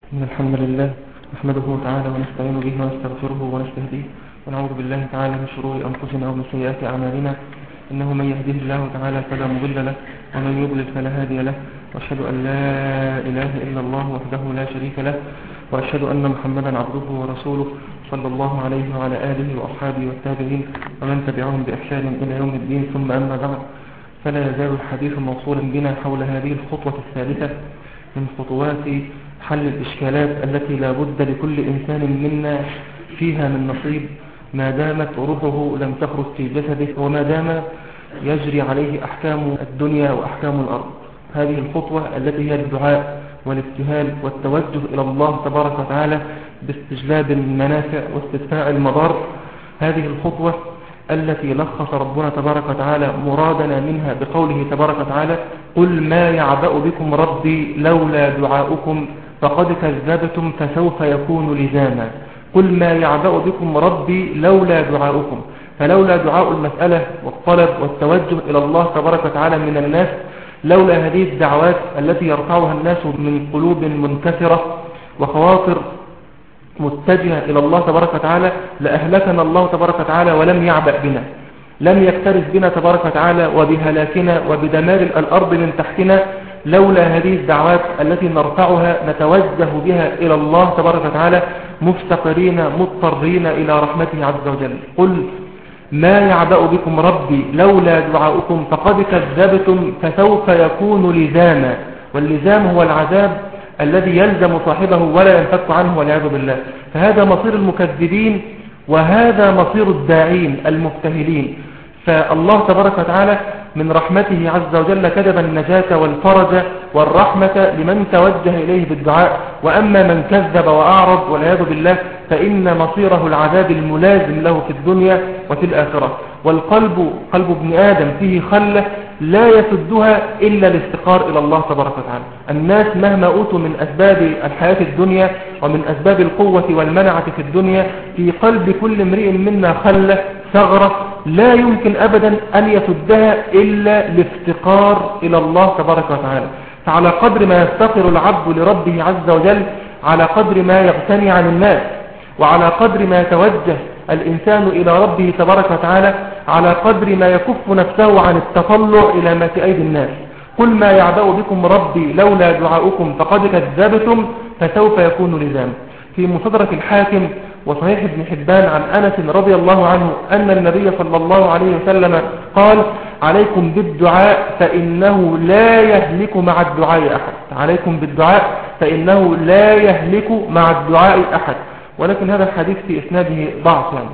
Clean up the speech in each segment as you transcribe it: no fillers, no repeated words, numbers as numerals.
إن الحمد لله نحمده تعالى ونستعين به ونستغفره ونستهديه ونعوذ بالله تعالى من شرور أنفسنا ومن سيئات أعمالنا. إنه من يهده الله تعالى فلا مضل له ومن يضلل فلا هادي له، وأشهد أن لا إله إلا الله وحده لا شريك له، وأشهد أن محمدا عبده ورسوله صلى الله عليه وعلى آله وأصحابه والتابعين ومن تبعهم بإحسان إلى يوم الدين. ثم أما بعد، فلا يزال الحديث موصولا بنا حول هذه الخطوة الثالثة من خطوات حل الإشكالات التي لا بد لكل إنسان منا فيها من نصيب ما دامت روحه لم تخرج في جسده، وما دام يجري عليه أحكام الدنيا وأحكام الأرض. هذه الخطوة التي هي الدعاء والابتهال والتوجه إلى الله تبارك وتعالى باستجلاب المنافع واستدفاع المضار. هذه الخطوة التي لخص ربنا تبارك وتعالى مرادنا منها بقوله تبارك وتعالى: قل ما يعبأ بكم ربي لولا دعاؤكم فقد كذبتم فسوف يكون لزاما. قل ما يعبأ بكم ربي لولا دعاؤكم، فلولا دعاء المسألة والطلب والتوجه إلى الله تبارك وتعالى من الناس، لولا هذه الدعوات التي يرفعها الناس من قلوب منكسرة وخواطر متجهة إلى الله تبارك وتعالى، لأهلكنا الله تبارك وتعالى ولم يعبأ بنا، لم يكترث بنا تبارك وتعالى وبهلاكنا وبدمار الأرض من تحتنا، لولا هذه الدعوات التي نرفعها نتوجه بها إلى الله تبارك وتعالى مفتقرين مضطرين إلى رحمته عز وجل. قل ما يعبأ بكم ربي لولا دعاؤكم فقد كذبتم فسوف يكون لزاما. واللزام هو العذاب الذي يلزم صاحبه ولا ينفك عنه والعياذ بالله. فهذا مصير المكذبين وهذا مصير الداعين المبتهلين. فالله تبارك وتعالى من رحمته عز وجل كتب النجاة والفرج والرحمة لمن توجه إليه بالدعاء، وأما من كذب وأعرض والعياذ بالله فإن مصيره العذاب الملازم له في الدنيا وفي الآخرة. والقلب قلب ابن آدم فيه خلة لا يسدها إلا الافتقار إلى الله تبارك وتعالى. الناس مهما أوتوا من أسباب الحياة الدنيا ومن أسباب القوة والمنعة في الدنيا، في قلب كل امرئ منا خلة ثغرة لا يمكن أبدا أن يسدها إلا الافتقار إلى الله تبارك وتعالى. فعلى قدر ما يفتقر العبد لربه عز وجل، على قدر ما يغتني عن الناس، وعلى قدر ما يتوجه الإنسان إلى ربه تبارك وتعالى، على قدر ما يكف نفسه عن التطلع إلى ما في أيدي الناس. قل ما يعبأ بكم ربي لولا دعاؤكم فقد كذبتم فسوف يكون لزاما. في مصدرك الحاكم وصحيح ابن حبان عن أنس رضي الله عنه أن النبي صلى الله عليه وسلم قال: عليكم بالدعاء فإنه لا يهلك مع الدعاء أحد. عليكم بالدعاء فإنه لا يهلك مع الدعاء أحد. ولكن هذا الحديث في إسناده ضعف يعني.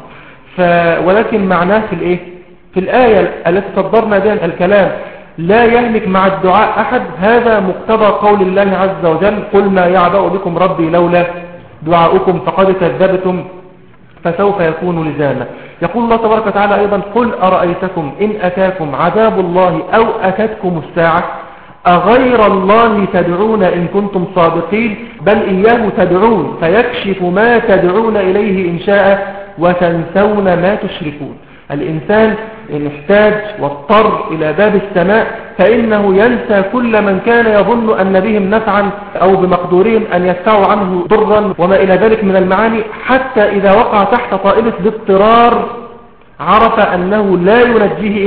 ولكن معناه في الإيه؟ في الآية التي صدرنا بها الكلام لا يهلك مع الدعاء أحد، هذا مقتضى قول الله عز وجل: قل ما يعبأ بكم ربي لولا دعاؤكم فقد كذبتم فسوف يكون لزاما. يقول الله تبارك وتعالى أيضا: قل أرأيتكم إن أتاكم عذاب الله أو أتتكم الساعة أغير الله تدعون إن كنتم صادقين بل إياه تدعون فيكشف ما تدعون إليه إن شاء وتنسون ما تشركون. الإنسان إن احتاج واضطر إلى باب السماء فإنه ينسى كل من كان يظن أن بهم نفعا أو بمقدورهم أن يدفعوا عنه ضرا وما إلى ذلك من المعاني، حتى إذا وقع تحت طائلة الاضطرار عرف أنه لا ينجيه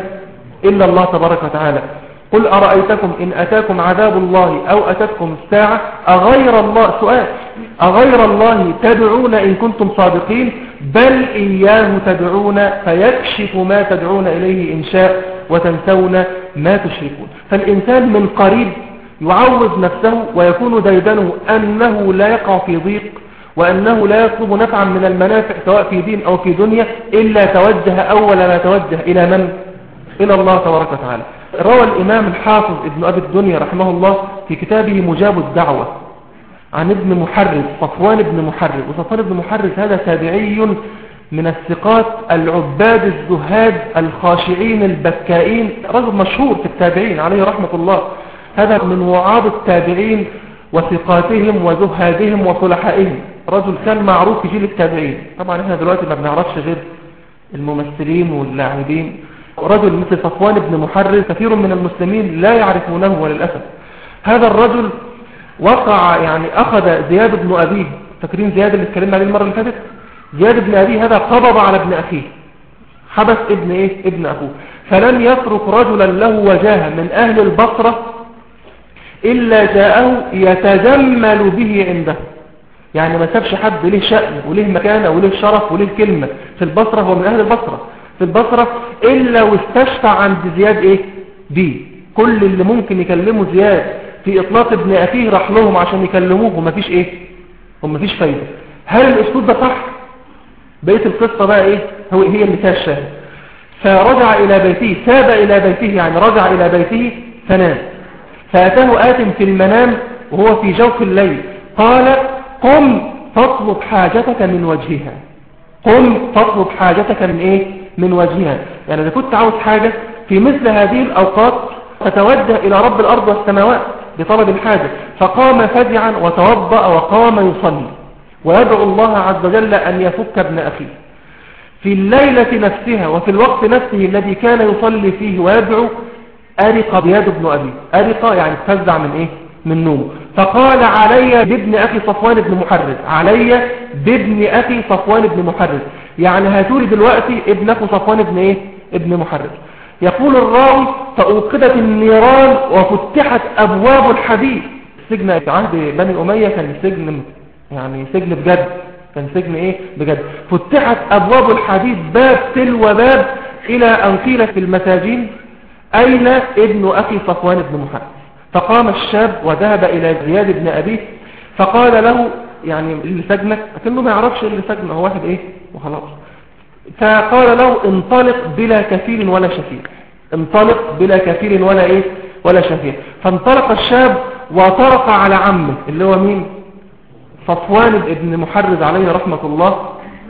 إلا الله تبارك وتعالى. قل أرأيتكم إن أتاكم عذاب الله أو أتتكم الساعة أغير الله، سؤال، أغير الله تدعون إن كنتم صادقين بل إياه تدعون فيكشف ما تدعون إليه إن شاء وتنسون ما تشركون. فالإنسان من قريب يعوض نفسه ويكون ديدنه أنه لا يقع في ضيق وأنه لا يطلب نفعا من المنافع سواء في دين أو في دنيا إلا توجه أول ما توجه إلى من؟ إلى الله تبارك وتعالى. روى الإمام الحافظ ابن أبي الدنيا رحمه الله في كتابه مجاب الدعوة عن ابن محرز صفوان بن محرز. وصفوان بن محرز هذا تابعي من الثقات العباد الزهاد الخاشعين البكائين، رجل مشهور في التابعين عليه رحمة الله. هذا من وعاظ التابعين وثقاتهم وزهادهم وصلحائهم، رجل كان معروف في جيل التابعين. طبعا احنا دلوقتي ما بنعرفش غير الممثلين واللاعبين. رجل مثل صفوان بن محرز كثير من المسلمين لا يعرفونه وللأسف. هذا الرجل وقع يعني أخذ زياد بن أبيه، فاكرين زياد اللي اتكلمنا عليه المرة اللي فاتت؟ زياد بن أبيه هذا قبض على ابن أخيه، حبس ابن إيه؟ ابن أخوه، فلم يترك رجلا له وجاهة من أهل البصرة إلا جاءه يتجمل به عنده. يعني ما سابش حد له شأن وله مكانة وله شرف وله كلمة في البصرة، هو من أهل البصرة في البصرة، إلا واستشفع عند زياد إيه؟ بيه. كل اللي ممكن يكلموا زياد في إطلاق ابن أخيه راح لهم عشان يكلموه ومفيش إيه؟ ومفيش فايدة. هل الأسلوب ده صح؟ بقية القصة بقى إيه؟ هي اللي فيها الشاهد. فرجع إلى بيته، ساب إلى بيته، يعني رجع إلى بيته فنام. فأتاه آت في المنام وهو في جوف الليل قال قم فاطلب حاجتك من وجهها. قم فاطلب حاجتك من إيه؟ من وجهها. يعني إذا كنت عاوز حاجة في مثل هذه الأوقات فتوجه إلى رب الأرض والسماوات بطلب الحاجة. فقام فزعا وتوضأ وقام يصلي ويدعو الله عز وجل أن يفك ابن أخيه. في الليلة نفسها وفي الوقت نفسه الذي كان يصلي فيه ويدعو أرق زياد بن أبي، أرق يعني تفزع من إيه؟ من نومه. فقال علي بابن أخي صفوان بن محرز، علي بابن أخي صفوان بن محرز، يعني هاتولي دلوقتي ابن أخي صفوان بن إيه؟ ابن محرز. يقول الراوي فأوقدت النيران وفتحت أبواب الحديد. سجن في عهد بني أمية كان سجن، يعني سجن بجد، كان سجن إيه؟ بجد. فتحت أبواب الحديد باب تلو باب إلى أن قيل في المساجين أين ابن أخي صفوان بن محرز؟ فقام الشاب وذهب إلى زياد بن أبيه فقال له يعني اللي سجنك، لكنه ما يعرفش اللي سجنه، هو واحد إيه وخلاص. فقال له انطلق بلا كفيل ولا شفيع، انطلق بلا كفيل ولا إيه ولا شفيع. فانطلق الشاب وطرق على عمه اللي هو مين؟ صفوان بن محرز عليه رحمة الله.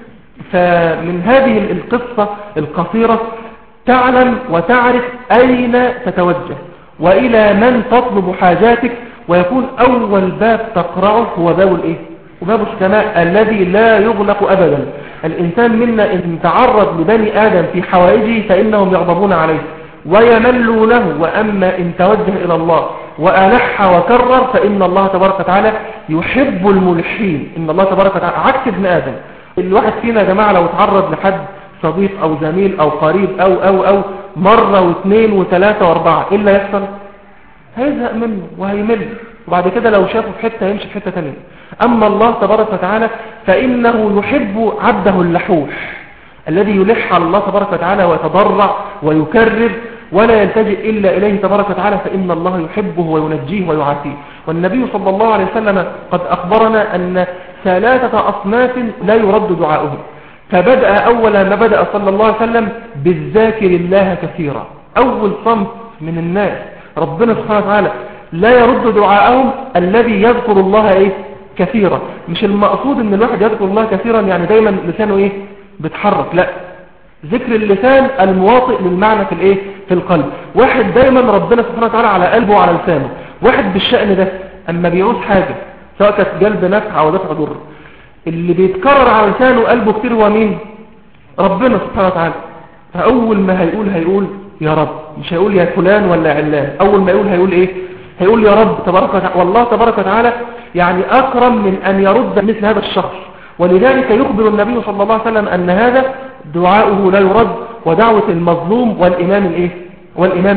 فمن هذه القصة القصيرة تعلم وتعرف أين تتوجه وإلى من تطلب حاجاتك، ويكون أول باب تقرأه هو باب الإيه؟ وباب السماء الذي لا يغلق أبدا. الإنسان منا إن تعرض لبني آدم في حوائجه فإنهم يغضبون عليه ويملوا له، وأما إن توجه إلى الله وألح وكرر فإن الله تبارك وتعالى يحب الملحين. إن الله تبارك وتعالى عكس ابن آدم. الواحد فينا يا جماعة لو تعرض لحد صديق أو زميل أو قريب أو مرة واثنين وثلاثة واربعة، إيه اللي يحصل؟ هيزهق منه وهيمل، وبعد كده لو شافه في حتة يمشي في حتة تانية. أما الله تبارك وتعالى فإنه يحب عبده اللحوح الذي يلح على الله تبارك وتعالى ويتضرع ويكرر ولا يلتجئ إلا إليه تبارك وتعالى، فإن الله يحبه وينجيه ويعافيه. والنبي صلى الله عليه وسلم قد أخبرنا أن 3 أصناف لا يرد دعاؤهم. فبدأ أول ما بدأ صلى الله عليه وسلم بالذاكر الله كثيرا. أول صنف من الناس ربنا سبحانه وتعالى لا يرد دعاءهم الذي يذكر الله إيه؟ كثيرا. مش المقصود ان الواحد يذكر الله كثيرا يعني دايما لسانه إيه؟ بتحرك، لا، ذكر اللسان المواطئ للمعنى في الإيه؟ في القلب. واحد دايما ربنا سبحانه وتعالى على قلبه وعلى لسانه. واحد بالشأن ده أما بيعوز حاجة سواء كانت جلب نفع أو دفع ضر، اللي بيتكرر على لسانه وقلبه كتير هو مين؟ ربنا سبحانه وتعالى. فأول ما هيقول يا رب، مش هيقول يا فلان ولا علان. أول ما هيقول إيه؟ هيقول يا رب تبارك وتعالى. والله تبارك وتعالى يعني أكرم من أن يرد مثل هذا الشخص. ولذلك يخبر النبي صلى الله عليه وسلم أن هذا دعاؤه لا يرد، ودعوة المظلوم والإمام الإيه؟ والإمام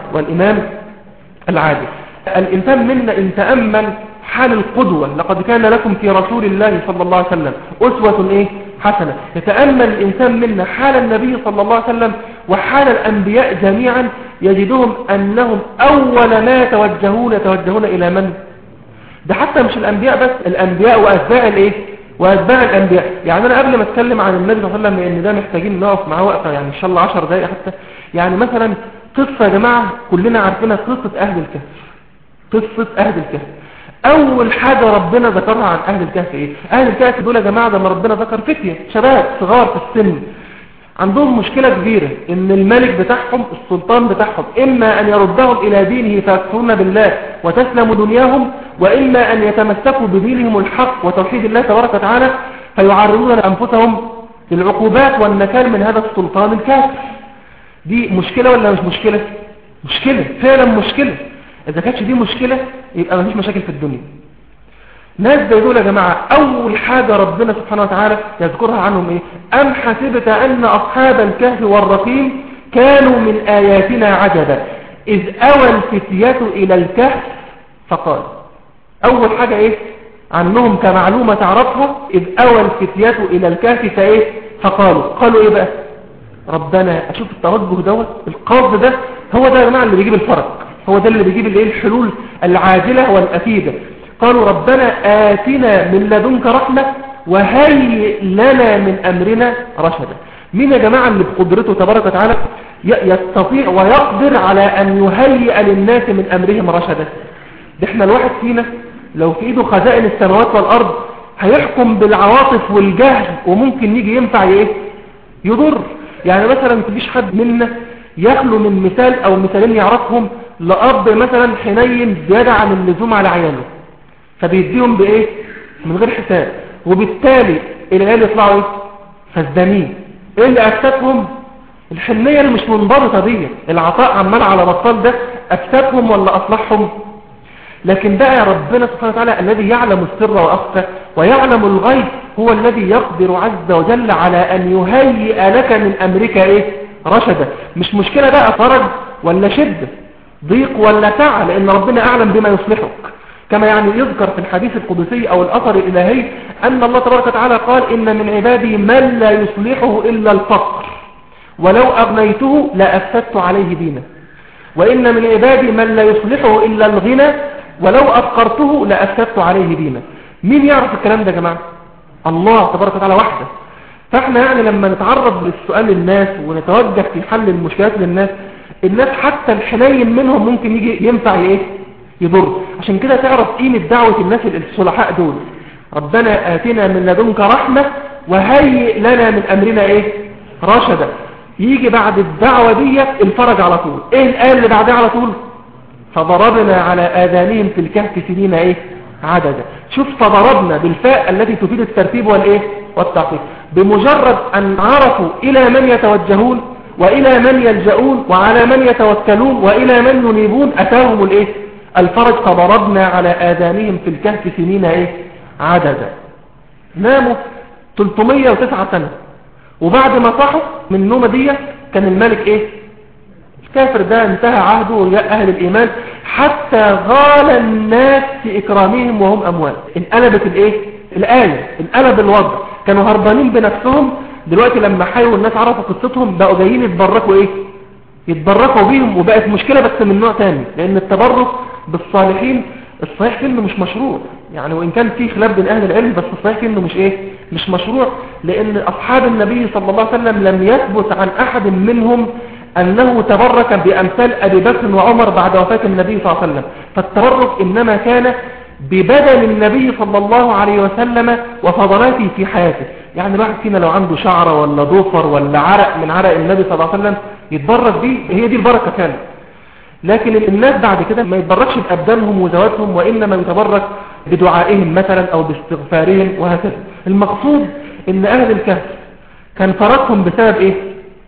العادل. الإنسان منا إن تأمل حال القدوة، لقد كان لكم في رسول الله صلى الله عليه وسلم أسوة إيه؟ حسنة. يتأمل الإنسان منا حال النبي صلى الله عليه وسلم وحال الأنبياء جميعا، يجدهم أنهم أول ما يتوجهون إلى من؟ ده حتى مش الأنبياء بس، الأنبياء وأتباع الإيه؟ وأتباع الأنبياء. يعني أنا قبل ما أتكلم عن النبي صلى الله عليه وسلم، لأن ده محتاجين نقف معاه وقفة يعني إن شاء الله 10 دقائق حتى. يعني مثلا قصة يا جماعة كلنا عارفينها، قصة أهل الكهف. قصة أهل الكهف أول حاجة ربنا ذكرها عن أهل الكهف إيه؟ أهل الكهف دول يا جماعة لما ربنا ذكر فتية شباب صغار في السن عندهم مشكلة كبيرة، إن الملك بتاعهم السلطان بتاعهم إما أن يردهم إلى دينه فيكفرون بالله وتسلم دنياهم، وإما أن يتمسكوا بدينهم الحق وتوحيد الله تبارك وتعالى فيعرضون أنفسهم للعقوبات والنكال من هذا السلطان الكافر. دي مشكلة ولا مش مشكلة؟ مشكلة فعلا، مشكلة. إذا كانتش دي مشكلة يبقى ما فيش مشاكل في الدنيا. ناس زي دول يا جماعة أول حاجة ربنا سبحانه وتعالى يذكرها عنهم إيه؟ أم حسبت أن أصحاب الكهف والرقيم كانوا من آياتنا عجبا إذ أوى الفتية إلى الكهف فقال. أول حاجة إيه عنهم كمعلومة تعرفها؟ إذ أوى الفتية إلى الكهف فإيه؟ قالوا إيه بقى؟ ربنا. أشوف التوجه دوت، القصد ده هو ده يا جماعة اللي بيجيب الفرق، هو ده اللي بيجيب الحلول العاجلة والأكيدة. قالوا ربنا آتنا من لدنك رحمة وهيئ لنا من أمرنا رشدا. مين يا جماعة اللي بقدرته تبارك وتعالى يستطيع ويقدر على أن يهيئ للناس من أمرهم رشدا؟ ده احنا الواحد فينا لو في ايده خزائن السماوات والأرض هيحكم بالعواطف والجهل، وممكن يجي ينفع ايه يضر. يعني مثلا مفيش حد منا يخلو من مثال او مثالين يعرفهم لأب مثلا حنين زيادة عن اللزوم على عياله، فبيديهم بايه من غير حساب، وبالتالي العيال يطلعوا ايه فزدانين. ايه اللي افسدهم؟ الحنية اللي مش منضبطة دي، العطاء عمال على بطال ده افسدهم ولا اصلحهم؟ لكن بقى ربنا سبحانه وتعالى الذي يعلم السر وأخفى ويعلم الغيب هو الذي يقدر عز وجل على أن يهيئ لك من أمرك إيه رشدا. مش مشكلة بقى فرج ولا شدة، ضيق ولا سعة، لأن ربنا أعلم بما يصلحك. كما يعني يذكر في الحديث القدسي أو الأثر الإلهي أن الله تبارك وتعالى قال إن من عبادي من لا يصلحه إلا الفقر ولو أغنيته لأفسدت عليه دينه، وإن من عبادي من لا يصلحه إلا الغنى ولو أفقرته لأفسدت عليه دينه. مين يعرف الكلام ده يا جماعة؟ الله تبارك وتعالى وحده. فاحنا يعني لما نتعرض للسؤال للناس ونتوجه في حل المشكلات للناس، الناس حتى الحنين منهم ممكن يجي ينفع ايه يضر. عشان كده تعرف قيمة دعوة الناس الصلحاء دول، ربنا آتنا من لدنك رحمة وهيئ لنا من أمرنا ايه رشدا. يجي بعد الدعوة دي الفرج على طول. ايه الآية اللي بعدها على طول؟ فضربنا على آذانهم في الكهف سنين ايه عددا. شوف فضربنا بالفاء التي تفيد الترتيب والايه والتعقيب. بمجرد ان عرفوا الى من يتوجهون والى من يلجؤون وعلى من يتوكلون والى من ينيبون اتاهم الايه الفرج. فضربنا على آذانهم في الكهف سنين ايه عددا. ناموا 309 سنة، وبعد ما صحوا من النومة دي كان الملك ايه الكافر ده انتهى عهده وجاء أهل الإيمان حتى غال الناس في إكرامهم وهم أموات. انقلبت الإيه الآية، انقلب الوضع. كانوا هربانين بنفسهم، دلوقتي لما حيوا الناس عرفوا قصتهم بقوا جايين يتبركوا إيه يتبركوا بيهم. وبقت مشكلة بس من نوع تاني، لأن التبرك بالصالحين الصحيح فيه انه مش مشروع. يعني وإن كان فيه خلاف بين أهل العلم، بس الصحيح فيه انه مش مشروع، لأن أصحاب النبي صلى الله عليه وسلم لم يثبت عن أحد منهم أنه تبرك بأمثال أبي بكر وعمر بعد وفاة النبي صلى الله عليه وسلم. فالتبرك إنما كان ببدن النبي صلى الله عليه وسلم وفضلاته في حياته. يعني الواحد فينا لو عنده شعرة ولا ضفر ولا عرق من عرق النبي صلى الله عليه وسلم يتبرك بيه، هي دي البركة كانت. لكن الناس بعد كده ما يتبركش بأبدانهم وذواتهم، وإنما يتبرك بدعائهم مثلا أو باستغفارهم وهكذا. المقصود إن أهل الكهف كان فرقهم بسبب إيه؟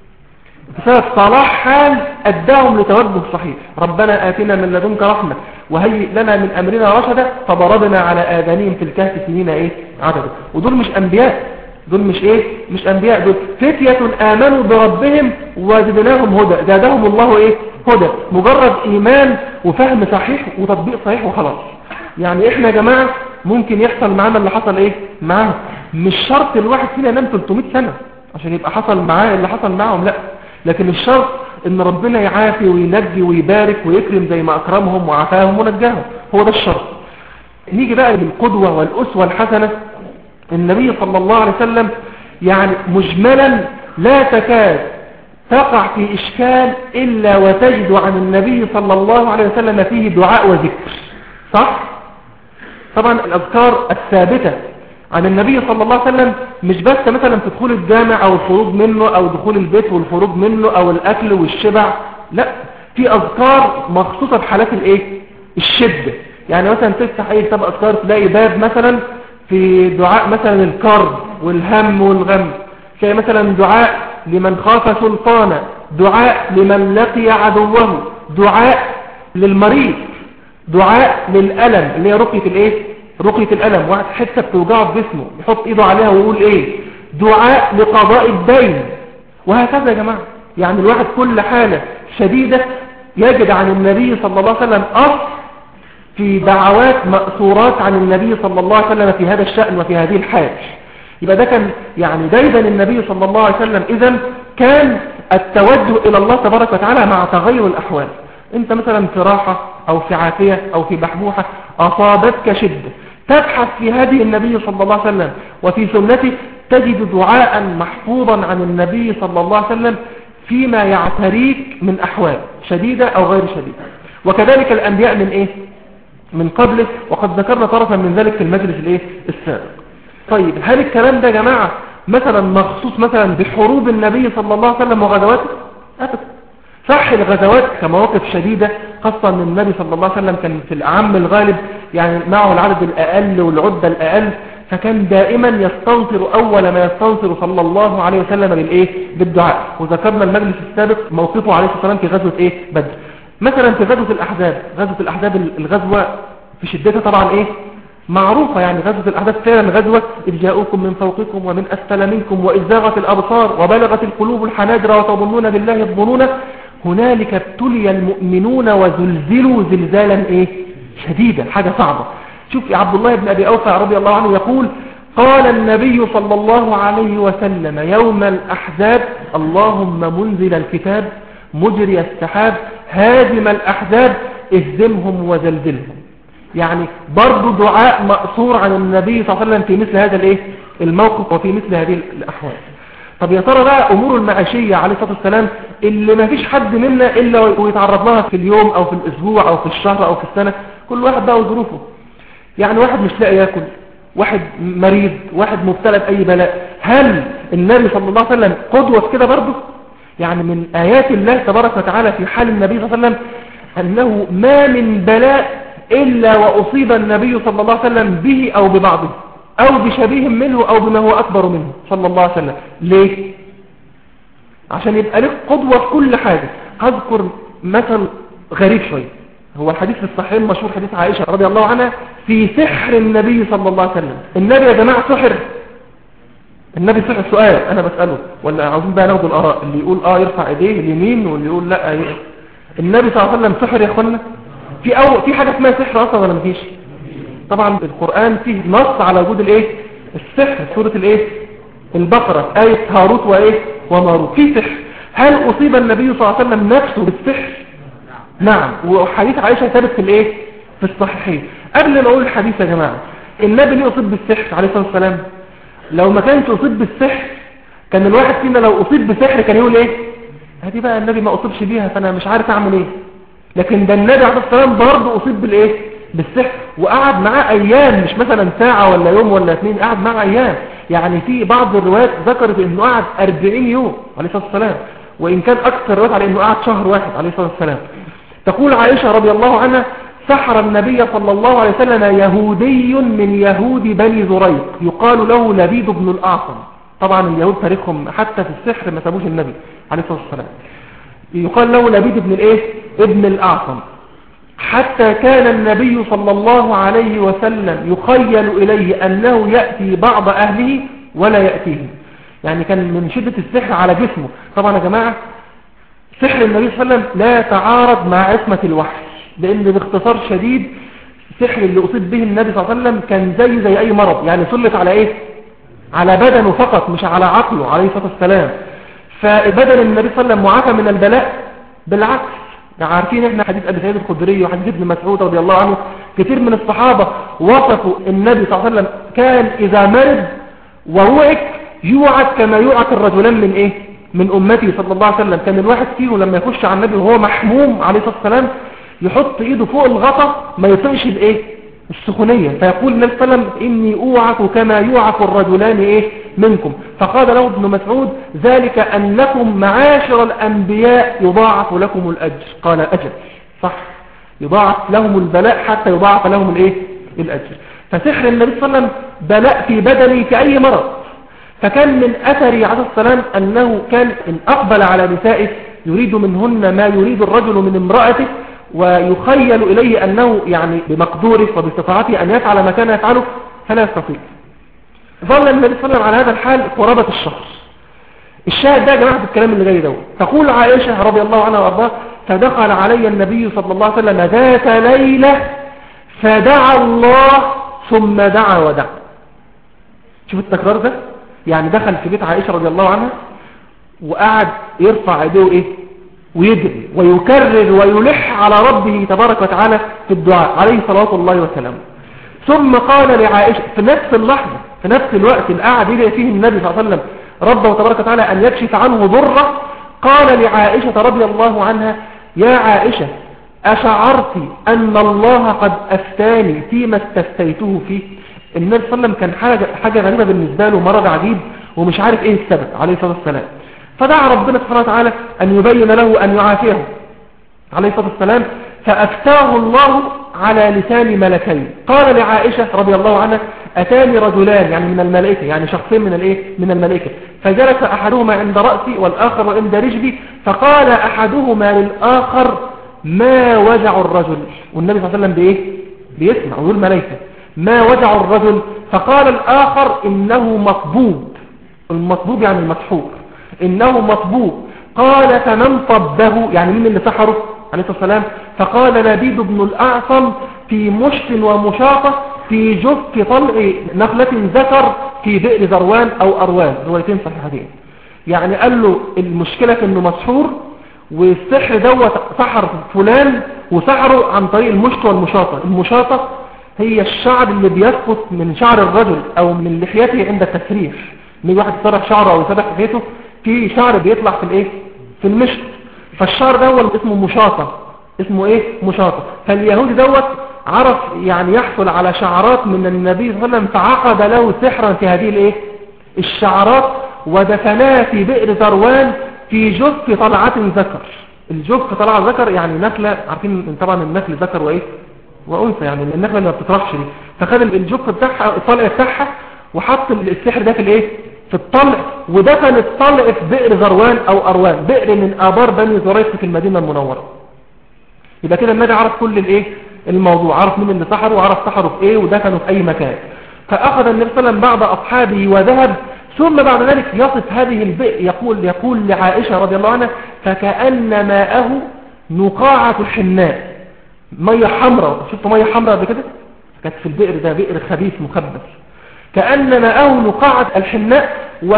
بسبب صلاح حال أداهم لتوجه صحيح. ربنا آتنا من لدنك رحمة وهيئ لنا من أمرنا رشدا فضربنا على آذانهم في الكهف سنين إيه عددا. ودول مش أنبياء، دول مش أنبياء، دول فتية آمنوا بربهم وزدناهم هدى، زادهم الله إيه هدى. مجرد إيمان وفهم صحيح وتطبيق صحيح وخلاص. يعني إحنا يا جماعة ممكن يحصل معانا اللي حصل إيه معاهم. مش شرط الواحد فينا ينام 300 سنة عشان يبقى حصل معاه اللي حصل معهم، لا. لكن الشرط ان ربنا يعافي وينجي ويبارك ويكرم زي ما اكرمهم وعافاهم ونجاهم، هو ده الشرط. نيجي بقى للقدوة والأسوة الحسنة. النبي صلى الله عليه وسلم يعني مجملا لا تكاد تقع في إشكال إلا وتجد عن النبي صلى الله عليه وسلم فيه دعاء وذكر، صح؟ طبعا الأذكار الثابتة عن النبي صلى الله عليه وسلم مش بس مثلا في دخول الجامع او الخروج منه او دخول البيت والخروج منه او الاكل والشبع، لا، في اذكار مخصوصة بحالات الايه الشدة. يعني مثلا تفتح اي كتاب اذكار تلاقي باب مثلا في دعاء مثلا الكرب والهم والغم، تلاقي مثلا دعاء لمن خاف سلطانه، دعاء لمن لقي عدوه، دعاء للمريض، دعاء للألم اللي هي رقية الايه رقية الألم، واحد حتة بتوجعه في جسمه يحط ايده عليها ويقول ايه؟ دعاء لقضاء الدين. وهكذا يا جماعة، يعني الواحد كل حالة شديدة يجد عن النبي صلى الله عليه وسلم أصل في دعوات مأثورات عن النبي صلى الله عليه وسلم في هذا الشأن وفي هذه الحال. يبقى ده كان يعني دايما النبي صلى الله عليه وسلم إذن كان التوجه إلى الله تبارك وتعالى مع تغير الأحوال. انت مثلا في راحة أو في عافية أو في بحبوحة أصابتك شدة، تبحث في هذه النبي صلى الله عليه وسلم وفي سنته، تجد دعاء محفوظا عن النبي صلى الله عليه وسلم فيما يعتريك من أحوال شديدة أو غير شديدة. وكذلك الأنبياء من إيه؟ من قبله، وقد ذكرنا طرفا من ذلك في المجلس الإيه؟ السابق. طيب هل الكلام ده يا جماعة مثلا مخصوص مثلا بحروب النبي صلى الله عليه وسلم وغزواته؟ أبدا. صح الغزوات كمواقف شديدة، خاصة أن النبي صلى الله عليه وسلم كان في الأعم الغالب يعني معه العدد الأقل والعدة الأقل، فكان دائما يستنصر أول ما يستنصر صلى الله عليه وسلم بالإيه؟ بالدعاء. وذكرنا المجلس السابق موقفه عليه الصلاة والسلام في غزوة إيه؟ بدر. مثلا في غزوة الأحزاب، غزوة الأحزاب الغزوة في شدتها طبعا إيه؟ معروفة، يعني غزوة الأحزاب فعلا غزوة إذ جاءوكم من فوقكم ومن أسفل منكم وإذ زاغت الأبصار وبلغت القلوب الحناجر وتظنون بالله الظنون هنالك ابتلي المؤمنون وزلزلوا زلزالا إيه؟ شديدا، حاجة صعبة. شوف يا عبد الله بن أبي أوفى رضي الله عنه يقول: قال النبي صلى الله عليه وسلم يوم الأحزاب: اللهم منزل الكتاب مجري السحاب هازم الأحزاب اهزمهم وزلزلهم. يعني برضو دعاء مأثور عن النبي صلى الله عليه وسلم في مثل هذا الايه الموقف وفي مثل هذه الأحوال. طب يا ترى بقى أمور المعاشية عليه الصلاة والسلام اللي ما فيش حد منا إلا ويتعرض لها في اليوم أو في الأسبوع أو في الشهر أو في السنة، كل واحد بقى وظروفه. يعني واحد مش لاقي ياكل، واحد مريض، واحد مبتلى بأي بلاء. هل النبي صلى الله عليه وسلم قدوة في كده برضه؟ يعني من آيات الله تبارك وتعالى في حال النبي صلى الله عليه وسلم أنه ما من بلاء إلا وأصيب النبي صلى الله عليه وسلم به أو ببعضه أو بشبيه منه أو بما هو أكبر منه صلى الله عليه وسلم. ليه؟ عشان يبقى لك قدوة في كل حاجة. هذكر مثل غريب شوية، هو الحديث في الصحيح مشهور، حديث عائشة رضي الله عنها في سحر النبي صلى الله عليه وسلم. النبي يا جماعة سحر؟ النبي سحر؟ سؤال أنا بسأله، ولا عاوزين بقى ناخد الآراء؟ اللي يقول يرفع ايديه اليمين واللي يقول لا. النبي صلى الله عليه وسلم سحر يا اخوانا؟ في حاجة اسمها سحر أصلا ولا مفيش؟ طبعا القرآن فيه نص على وجود الايه السحر، سورة الايه البقرة، آية هاروت وايه وماروت، في سحر. هل أصيب النبي صلى الله عليه وسلم نفسه بالسحر؟ نعم. وحديث عائشة ثابت في الايه في الصحيحين. قبل ما اقول الحديث يا جماعة، النبي ليه أصيب بالسحر عليه الصلاة والسلام؟ لو ما كانش أصيب بالسحر كان الواحد فينا لو أصيب بالسحر كان يقول ايه؟ هذه بقى النبي ما أصيبش بيها فأنا مش عارف أعمل ايه. لكن ده النبي عليه الصلاة والسلام برضه أصيب بالايه بالسحر، وقعد معاه أيام، مش مثلا ساعة ولا يوم ولا اثنين، قعد معاه أيام. يعني في بعض الروايات ذكرت انه قعد 40 يوم عليه الصلاة والسلام، وإن كان أكثر روايات على انه قعد شهر واحد عليه الصلاة والسلام. تقول عائشة رضي الله عنها: سحر النبي صلى الله عليه وسلم يهودي من يهود بني زريق يقال له لبيد بن الأعصم. طبعا اليهود تاريخهم حتى في السحر ما سابوش النبي عليه الصلاة والسلام. يقال له لبيد بن الايه ابن الأعصم، حتى كان النبي صلى الله عليه وسلم يخيل إليه أنه يأتي بعض أهله ولا يأتيه. يعني كان من شدة السحر على جسمه. طبعا يا جماعة سحر النبي صلى الله عليه وسلم لا يتعارض مع عصمة الوحي، لأن باختصار شديد السحر اللي أصيب به النبي صلى الله عليه وسلم كان زي أي مرض، يعني سلط على إيه؟ على بدنه فقط مش على عقله عليه الصلاة والسلام. فبدن النبي صلى الله عليه وسلم معافى من البلاء. بالعكس، يعني عارفين احنا حديث أبي سعيد الخدري وحديث ابن مسعود رضي الله عنه، كثير من الصحابة وصفوا النبي صلى الله عليه وسلم كان إذا مرض ووعك يوعك كما يوعك الرجلان من إيه؟ من أمتي صلى الله عليه وسلم. كان الواحد فيهم لما يخش على النبي وهو محموم عليه الصلاة والسلام يحط إيده فوق الغطا ما يطيقش الإيه؟ السخونية، فيقول النبي صلى الله عليه وسلم: إني أوعك كما يوعك الرجلان إيه؟ منكم. فقال له ابن مسعود: ذلك أنكم معاشر الأنبياء يضاعف لكم الأجر. قال: أجل، صح، يضاعف لهم البلاء حتى يضاعف لهم الإيه؟ الأجر. فسحر النبي صلى الله عليه وسلم بلاء في بدني كأي مرض. فكان من أثر عليه السلام أنه كان إن أقبل على نسائه يريد منهن ما يريد الرجل من امرأته، ويخيل إليه أنه يعني بمقدوره وباستطاعته أن يفعل ما كان يفعله فلا يستطيع. ظل النبي صلى الله عليه وسلم على هذا الحال قرابة الشهر. الشاهد ده يا جماعة في الكلام اللي جاي ده. تقول عائشة رضي الله عنها وارضاها: فدخل علي النبي صلى الله عليه وسلم ذات ليلة فدعا الله ثم دعا ودعا. شوف التكرار ده، يعني دخل في بيت عائشة رضي الله عنها وقعد يرفع يديه ايه ويدعي ويكرر ويلح على ربه تبارك وتعالى في الدعاء عليه صلاة الله وسلامه. ثم قال لعائشة في نفس اللحظة في نفس الوقت اللي قعد يدعي فيه النبي صلى الله عليه وسلم ربه تبارك وتعالى أن يكشف عنه ضره، قال لعائشة رضي الله عنها: يا عائشة أشعرت أن الله قد أفتاني فيما استفتيته فيه؟ النبي صلى الله عليه وسلم كان حاجة غريبة بالنسبة له، مرض عجيب ومش عارف ايه السبب عليه الصلاة والسلام، فدعا ربنا سبحانه وتعالى أن يبين له أن يعافيه عليه الصلاة والسلام، فأفتاه الله على لسان ملكين. قال لعائشة رضي الله عنها: أتاني رجلان يعني من الملائكة، يعني شخصين من الملائكة، فجلس أحدهما عند رأسي والآخر عند رجلي، فقال أحدهما للآخر: ما وجع الرجل؟ والنبي صلى الله عليه وسلم بإيه؟ بيسمع ويقول ملائكة: ما وجع الرجل؟ فقال الآخر: إنه مطبوب. المطبوب يعني المسحور، إنه مطبوب. قال: فمن طبه؟ يعني مين اللي سحره عليه الصلاة والسلام؟ فقال: لبيد بن الأعصم في مشط ومشاطة في جف طلع نخلة ذكر في بئر ذروان أو أروان، روايتين صحيحتين. يعني قال له المشكلة انه مسحور، والسحر دوت سحر فلان وسحره عن طريق المشط والمشاطة. المشاطة هي الشعر اللي بيسقط من شعر الرجل او من لحيته عند التسريح، من واحد يسرح شعره او يسرح لحيته في شعر بيطلع في الايه في المشط، فالشعر دوت اسمه مشاطة. اسمه ايه؟ مشاطة. فاليهودي دوت عرف يعني يحصل على شعرات من النبي صلى الله عليه وسلم، فعقد له سحرا في هذه الايه الشعرات، ودفناه في بئر ذروان في جف طلعة ذكر. الجف طلعة ذكر يعني نخلة، عارفين طبعا النخل ذكر وايه وانثى، يعني النخلة اللي ما بتطرحش دي، فخد الجف بتاعها الطلع بتاعها وحط السحر ده في الايه في الطلع، ودفن الطلع في بئر ذروان او اروان، بئر من ابار بني زريق في المدينة المنورة. يبقى كده النبي عرف كل الايه الموضوع، عرف مين اللي سحره وعرف سحره في ايه ودفنه في اي مكان. فاخذ النبي صلى الله عليه وسلم بعض اصحابه وذهب، ثم بعد ذلك يصف هذه البئر، يقول لعائشة رضي الله عنها: فكأن ماءه نقاعة الحناء، مية حمراء. شفتوا مية حمراء قبل كده؟ كانت في البئر ده بئر خبيث مخبث. كأن ماءه نقاعة الحناء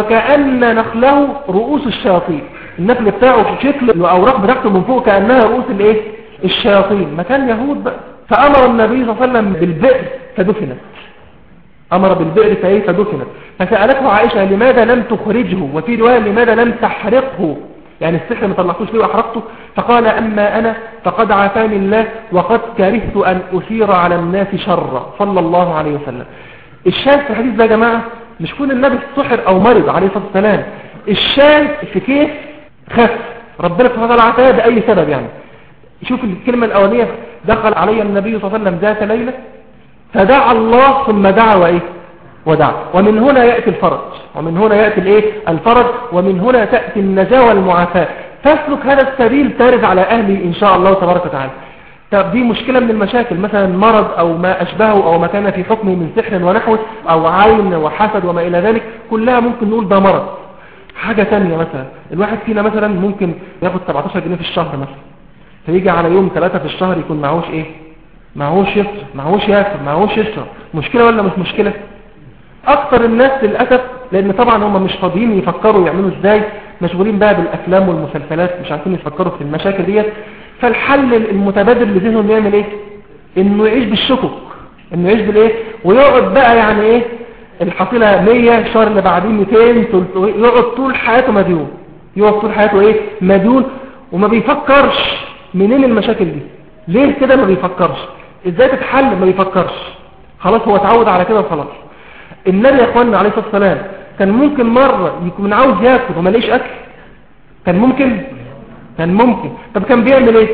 وكأن نخله رؤوس الشياطين. النخل بتاعه شكل الأوراق بتاعته من فوق كأنها رؤوس الايه الشياطين، مكان يهود بقى. فأمر النبي صلى الله عليه وسلم بالبئر فدفنت، أمر بالبئر فدفنت. فسألته عائشة: لماذا لم تخرجه؟ وفي رواية: لماذا لم تحرقه؟ يعني السحر ما طلعتوش ليه وأحرقته؟ فقال: أما أنا فقد عافاني الله وقد كرهت أن أثير على الناس شرا صلى الله عليه وسلم. الشاهد في الحديث ده يا جماعة مش كون النبي سحر أو مرض عليه الصلاة والسلام، الشاهد في كيف خف ربنا سبحانه وتعالى عافاه بأي سبب. يعني شوف الكلمة الأولية: دخل علي النبي صلى الله عليه وسلم ذات ليلة فدعا الله ثم دعا وإيه ودعا. ومن هنا يأتي الفرج، ومن هنا يأتي الإيه الفرج، ومن هنا تأتي النجاة والمعافاة. تسلك هذا السبيل تارد على أهله إن شاء الله تبارك وتعالى. طب دي مشكلة من المشاكل، مثلا مرض أو ما أشبهه أو ما كان في حكمه من سحر ونحوه أو عين وحسد وما إلى ذلك، كلها ممكن نقول ده مرض. حاجة تانية مثلا الواحد فينا مثلا ممكن ياخد 17 جنيه في الشهر مثلا، فيجي على يوم 3 في الشهر يكون معهوش ايه معهوش يفطر معهوش ياكل معهوش يشرب. مشكلة ولا مش مشكلة؟ اكثر الناس للأسف، لان طبعا هم مش فاضيين يفكروا يعملوا ازاي، مشغولين بقى بالافلام والمسلسلات، مش عارفين يفكروا في المشاكل ديت. فالحل المتبادر لذهنهم يعمل ايه؟ انه يعيش بالشكك، انه يعيش بالايه ويقعد بقى يعني ايه الحصيلة 100 الشهر اللي بعدين 200 يقعد طول حياته مديون، يقعد طول حياته ايه مديون، وما بيفكرش منين المشاكل دي. ليه كده ما بيفكرش؟ ازاي تتحل؟ ما بيفكرش، خلاص هو اتعود على كده وخلاص. النبي يا اخواننا عليه الصلاه والسلام كان ممكن مره يكون عاوز ياكل وما لقيش اكل، كان ممكن. طب كان بيعمل ايه؟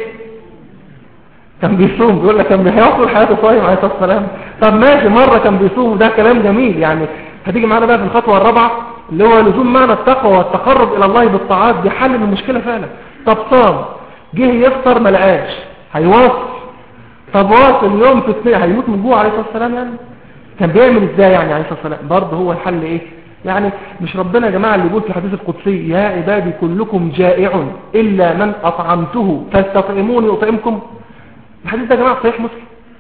كان بيصوم. بيقول لك كان هياخد حياته صايم عليه الصلاه والسلام. طب ماشي، مره كان بيصوم وده كلام جميل، يعني هتيجي معانا بقى في الخطوه الرابعه اللي هو لزوم معنى التقوى والتقرب الى الله بالطاعات، دي حل المشكله فعلا. طب صام، جه يفطر ما لقاش، هيواصل. طب واصل يوم في اثنين هيموت من جوع عليه الصلاة والسلام يعني؟ كان بيعمل ازاي يعني عليه الصلاة والسلام؟ برضه هو الحل ايه يعني؟ مش ربنا يا جماعة اللي يقول في الحديث القدسي يا عبادي كلكم جائع إلا من أطعمته فاستطعموني أطعمكم؟ الحديث ده يا جماعة صحيح مسلم.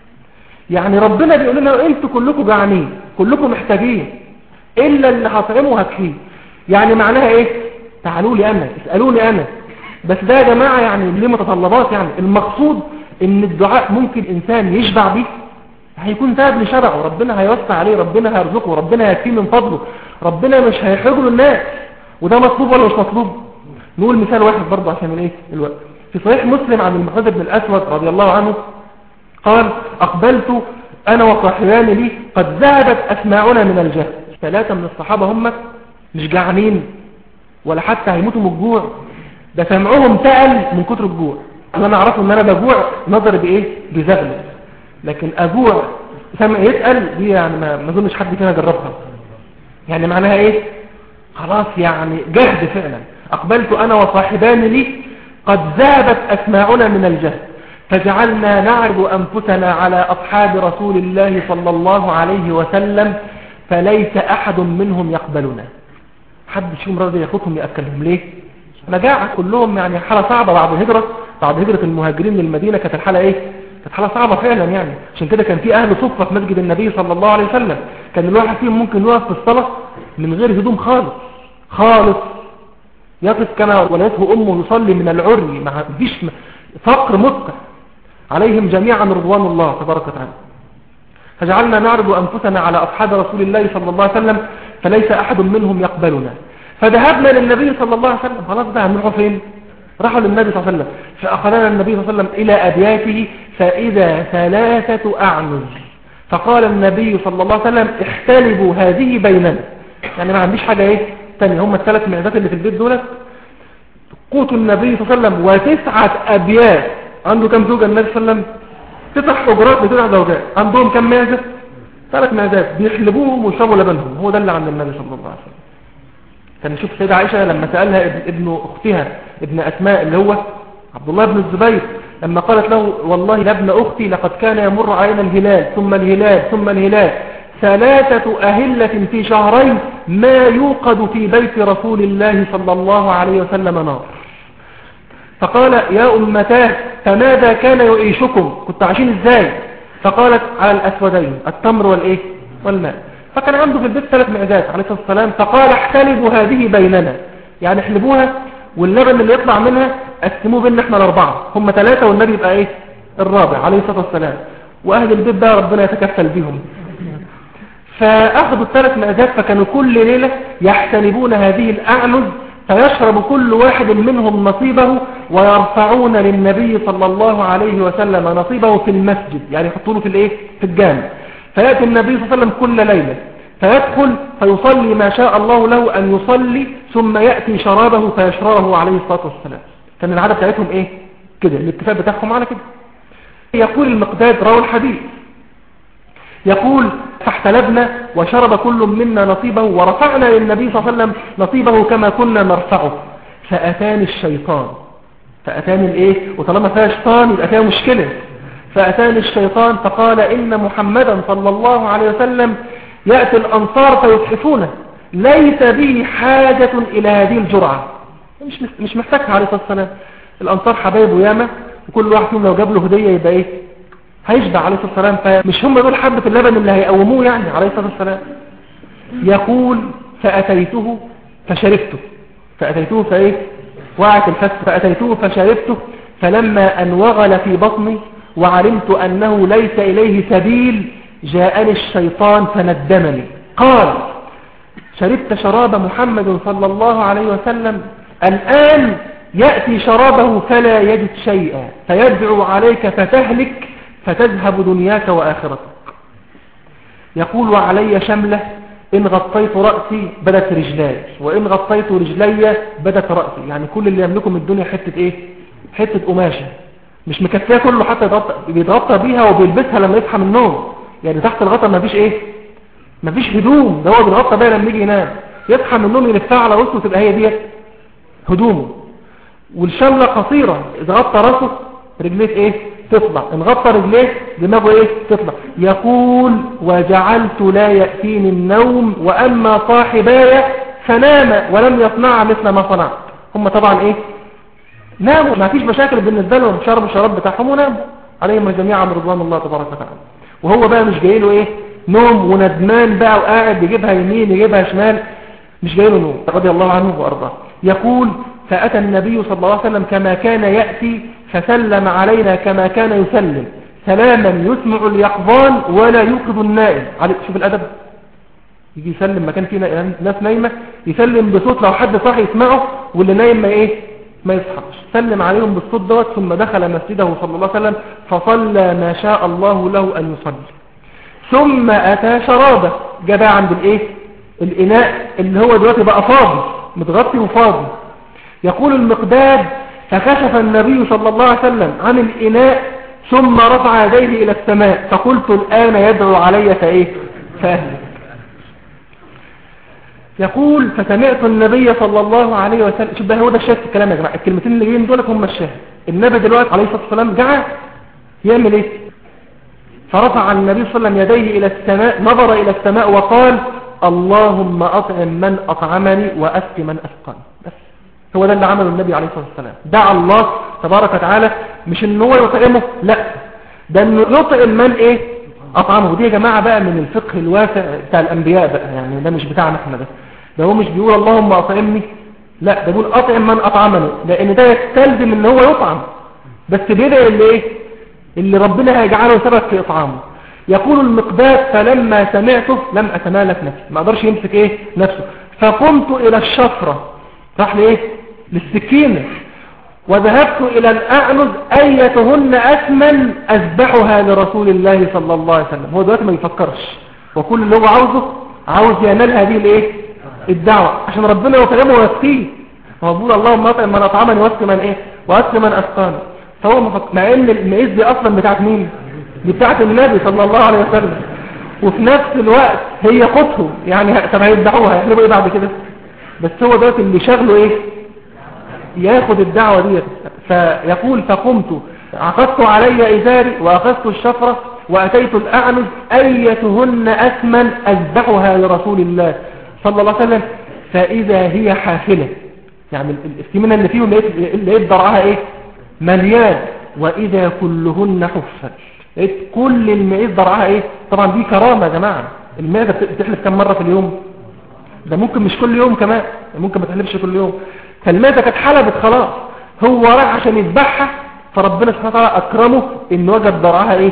يعني ربنا بيقول لنا انتوا كلكم جعانين، كلكم محتاجين، إلا اللي هطعمه هكفيه. يعني معناها ايه؟ تعالوا لي أنا، اسألوني أنا. بس ده يا جماعة يعني ليه متطلبات. يعني المقصود ان الدعاء ممكن إنسان يشبع به، هيكون سبب لشبعه، ربنا هيوسع عليه، ربنا هيرزقه، ربنا هيكفيه من فضله، ربنا مش هيحرجه للناس. وده مطلوب ولا مش مطلوب؟ نقول مثال واحد برضه عشان من ايه الوقت. في صحيح مسلم عن المقداد بن الأسود رضي الله عنه قال أقبلت أنا وصاحبان لي قد ذهبت أسماعنا من الجهل. 3 من الصحابة هم مش جعانين ولا حتى هيموتوا من الجوع، ده سمعهم تقل من كتر الجوع. انا اعرفه ان انا بجوع نظر بايه؟ بزغل، لكن اجوع سمع يتقل دي يعني ما اظنش حد فينا جربها. يعني معناها ايه؟ خلاص يعني جهد فعلا. اقبلت انا وصاحبان لي قد ذهبت اسماعنا من الجهد فجعلنا نعرض انفسنا على اصحاب رسول الله صلى الله عليه وسلم فليس احد منهم يقبلنا. حد فيهم راضي ياخدهم ياكلهم ليه؟ مجاعة كلهم. يعني حالة صعبة بعد هجرة المهاجرين للمدينة. كانت الحالة ايه؟ كانت حالة صعبة فعلا يعني. عشان كده كان في اهل صفة في مسجد النبي صلى الله عليه وسلم، كان الواحد فيهم ممكن يقف في الصلاة من غير هدوم خالص يقف كما ولدته امه يصلي من العري، مع فيش فقر مدقع عليهم جميعا رضوان الله تبارك وتعالى. فجعلنا نعرض انفسنا على اصحاب رسول الله صلى الله عليه وسلم فليس احد منهم يقبلنا. فذهبنا للنبي صلى الله عليه وسلم. خلاص بقى هنروحوا فين؟ راحوا للنبي صلى الله عليه وسلم. فأخذنا النبي صلى الله عليه وسلم إلى أبياته فإذا 3 أعنز. فقال النبي صلى الله عليه وسلم احتلبوا هذه بيننا. يعني ما عنديش حاجة ايه تانية، هم ال3 معدات اللي في البيت دولت قوت النبي صلى الله عليه وسلم. و9 أبيات. عنده كم زوجة النبي صلى الله عليه وسلم؟ 9 حجرات ب9 زوجات. عندهم كم معدة؟ 3 معدات بيحلبوهم ويشربوا لبنهم. هو ده اللي عند النبي صلى الله عليه وسلم. كان نشوف سيدة عائشة لما سألها ابن أختها ابن أسماء اللي هو عبد الله بن الزبير، لما قالت له والله يا ابن أختي لقد كان يمر علينا الهلال ثم الهلال ثم الهلال 3 أهلة في شهرين ما يوقد في بيت رسول الله صلى الله عليه وسلم نار. فقال يا أمتاه فماذا كان يعيشكم؟ كنت عايشين ازاي؟ فقالت على الأسودين التمر والإيه؟ والماء. فكان عنده في البيت 3 معدات عليه الصلاة والسلام. فقال احتلبوا هذه بيننا، يعني احلبوها واللبن اللي يطلع منها قسموه بيننا احنا ال4. هم 3 والنبي يبقى ايه؟ الرابع عليه الصلاة والسلام. واهل البيت ده ربنا يتكفل بهم. فاخذوا ال3 معدات فكانوا كل ليلة يحتلبون هذه الأعنز فيشرب كل واحد منهم نصيبه ويرفعون للنبي صلى الله عليه وسلم نصيبه في المسجد، يعني يحطونه في الايه؟ في الجامع. فيأتي النبي صلى الله عليه وسلم كل ليلة فيدخل فيصلي ما شاء الله له أن يصلي ثم يأتي شرابه فيشربه عليه الصلاة والسلام. كان العادة بتاعتهم ايه؟ كده، الاتفاق بتاعهم على كده. يقول المقداد راوي الحديث يقول فاحتلبنا وشرب كل منا نصيبه ورفعنا للنبي صلى الله عليه وسلم نصيبه كما كنا نرفعه. فأتاني الشيطان. فأتاني الايه؟ وطالما فيها شيطان يبقى فيها مشكلة. فأتاني الشيطان فقال إن محمدا صلى الله عليه وسلم يأتي الأنصار فيتحفونه ليس به حاجة إلى هذه الجرعة. مش محتاجها عليه الصلاة والسلام. الأنصار حبايبه ياما وكل واحد فيهم لو جاب له هدية يبقى إيه؟ هيشبع عليه الصلاة والسلام. فمش هم دول حبة اللبن اللي هيقوموه يعني عليه الصلاة والسلام. يقول فأتيته فشربته. فأتيته فإيه؟ وعت الفس. فأتيته فشربته فلما أن وغل في بطني وعلمت أنه ليس إليه سبيل جاءني الشيطان فندمني. قال شربت شراب محمد صلى الله عليه وسلم الآن يأتي شرابه فلا يجد شيئا فيدعو عليك فتهلك فتذهب دنياك وآخرتك. يقول وعلي شملة إن غطيت رأسي بدت رجلاي وإن غطيت رجلي بدت رأسي. يعني كل اللي يملكه من الدنيا حتة إيه؟ حتة قماشة مش مكفيه كله حتى بيتغطى بيها وبيلبسها لما يصحى من النوم. يعني تحت الغطا مفيش ايه؟ مفيش هدوم. ده هو بيتغطى بيها لما يجي ينام يصحى من النوم يلفها على وسطه تبقى هي ديت هدومه. والشملة قصيرة اذا غطى راسه رجليه ايه؟ تطلع، ان غطى رجليه دماغه ايه تطلع. يقول وجعلت لا يأتيني النوم وأما صاحباي فنام ولم يصنع مثل ما صنعت. هم طبعا ايه ناموا، ما فيش مشاكل بالنسبة لهم، شربوا الشراب بتاعهم وناموا عليهم جميعا رضوان الله تبارك وتعالى. وهو بقى مش جاي له ايه نوم وندمان بقى وقاعد يجيبها يمين يجيبها شمال، مش جاي له نوم رضي الله عنه وارضاه. يقول فأتى النبي صلى الله عليه وسلم كما كان يأتي فسلم علينا كما كان يسلم سلاما يسمع اليقظان ولا يوقظ النائم. شوف الأدب، يجي يسلم مكان فيه ناس نايمة يسلم بصوت لو حد صاحي يسمعه واللي نايم ما يصحش. سلم عليهم بالصوت دوت ثم دخل مسجده صلى الله عليه وسلم فصلى ما شاء الله له أن يصلي. ثم أتى شرابه، جاء بقى عند الإناء اللي هو دلوقتي بقى فاضي متغطي وفاضي. يقول المقداد فكشف النبي صلى الله عليه وسلم عن الإناء ثم رفع يديه إلى السماء فقلت الآن يدعو علي فأهلك. يقول فسمعت النبي صلى الله عليه وسلم. شوف بقى هو ده الشاهد في الكلام يا جماعة، الكلمتين اللي جايين دولت هم الشاهد. النبي دلوقتي عليه الصلاة والسلام جاء يعمل ايه؟ فرفع النبي صلى الله عليه وسلم يديه إلى السماء، نظر إلى السماء وقال اللهم أطعم من أطعمني وأسق من أسقني. بس هو ده اللي عمله النبي عليه الصلاة والسلام، دعا الله تبارك وتعالى مش ان هو يطعمه، لا ده انه يطعم من أطعمه. ودي يا جماعة بقى من الفقه الواسع بتاع الأنبياء بقى، يعني ده مش بتاعنا احنا بس، ده هو مش بيقول اللهم أطعمني، لا ده بيقول أطعم من أطعمني، لأن ده يستلزم ان هو يطعم، بس بيدعي اللي ربنا هيجعله سبب في إطعامه. يقول المقداد فلما سمعته لم أتمالك نفسي، ما أقدرش يمسك نفسه، فقمت إلى الشفرة، راح للسكينة، وذهبت إلى الأعنز أيتهن أثمن أذبحها لرسول الله صلى الله عليه وسلم. هو دلوقتي ما يفكرش، وكل اللي هو عاوز ينال هذه الدعوة عشان ربنا يطعمه ويسقيه. هو بيقول اللهم اطعم من أطعمني واسق من أسقاني. فهو مع ان المعيز دي اصلا بتاعت مين؟ دي بتاعت النبي صلى الله عليه وسلم، وفي نفس الوقت هي قطه، يعني طب هيدعوها يحلبوا ايه بعد كده؟ بس هو ده اللي شغله ياخد الدعوة دي. فيقول فقمت عقدت علي إزاري وأخذت الشفرة وأتيت الأعنز أيتهن أثمن أذبحها لرسول الله صلى الله عليه وسلم فإذا هي حافلة، يعني السمنة اللي فيهم لقيت ضرعها مليان، وإذا كلهن حفت، لقيت كل المعيز ضرعها طبعا دي كرامة يا جماعة. المعدة بتحلف كم مرة في اليوم؟ ده ممكن مش كل يوم كمان، ممكن ما تحلفش كل يوم. فالمعدة كانت حلبت خلاص، هو راح عشان يذبحها، فربنا سبحانه وتعالى أكرمه إن وجد ضرعها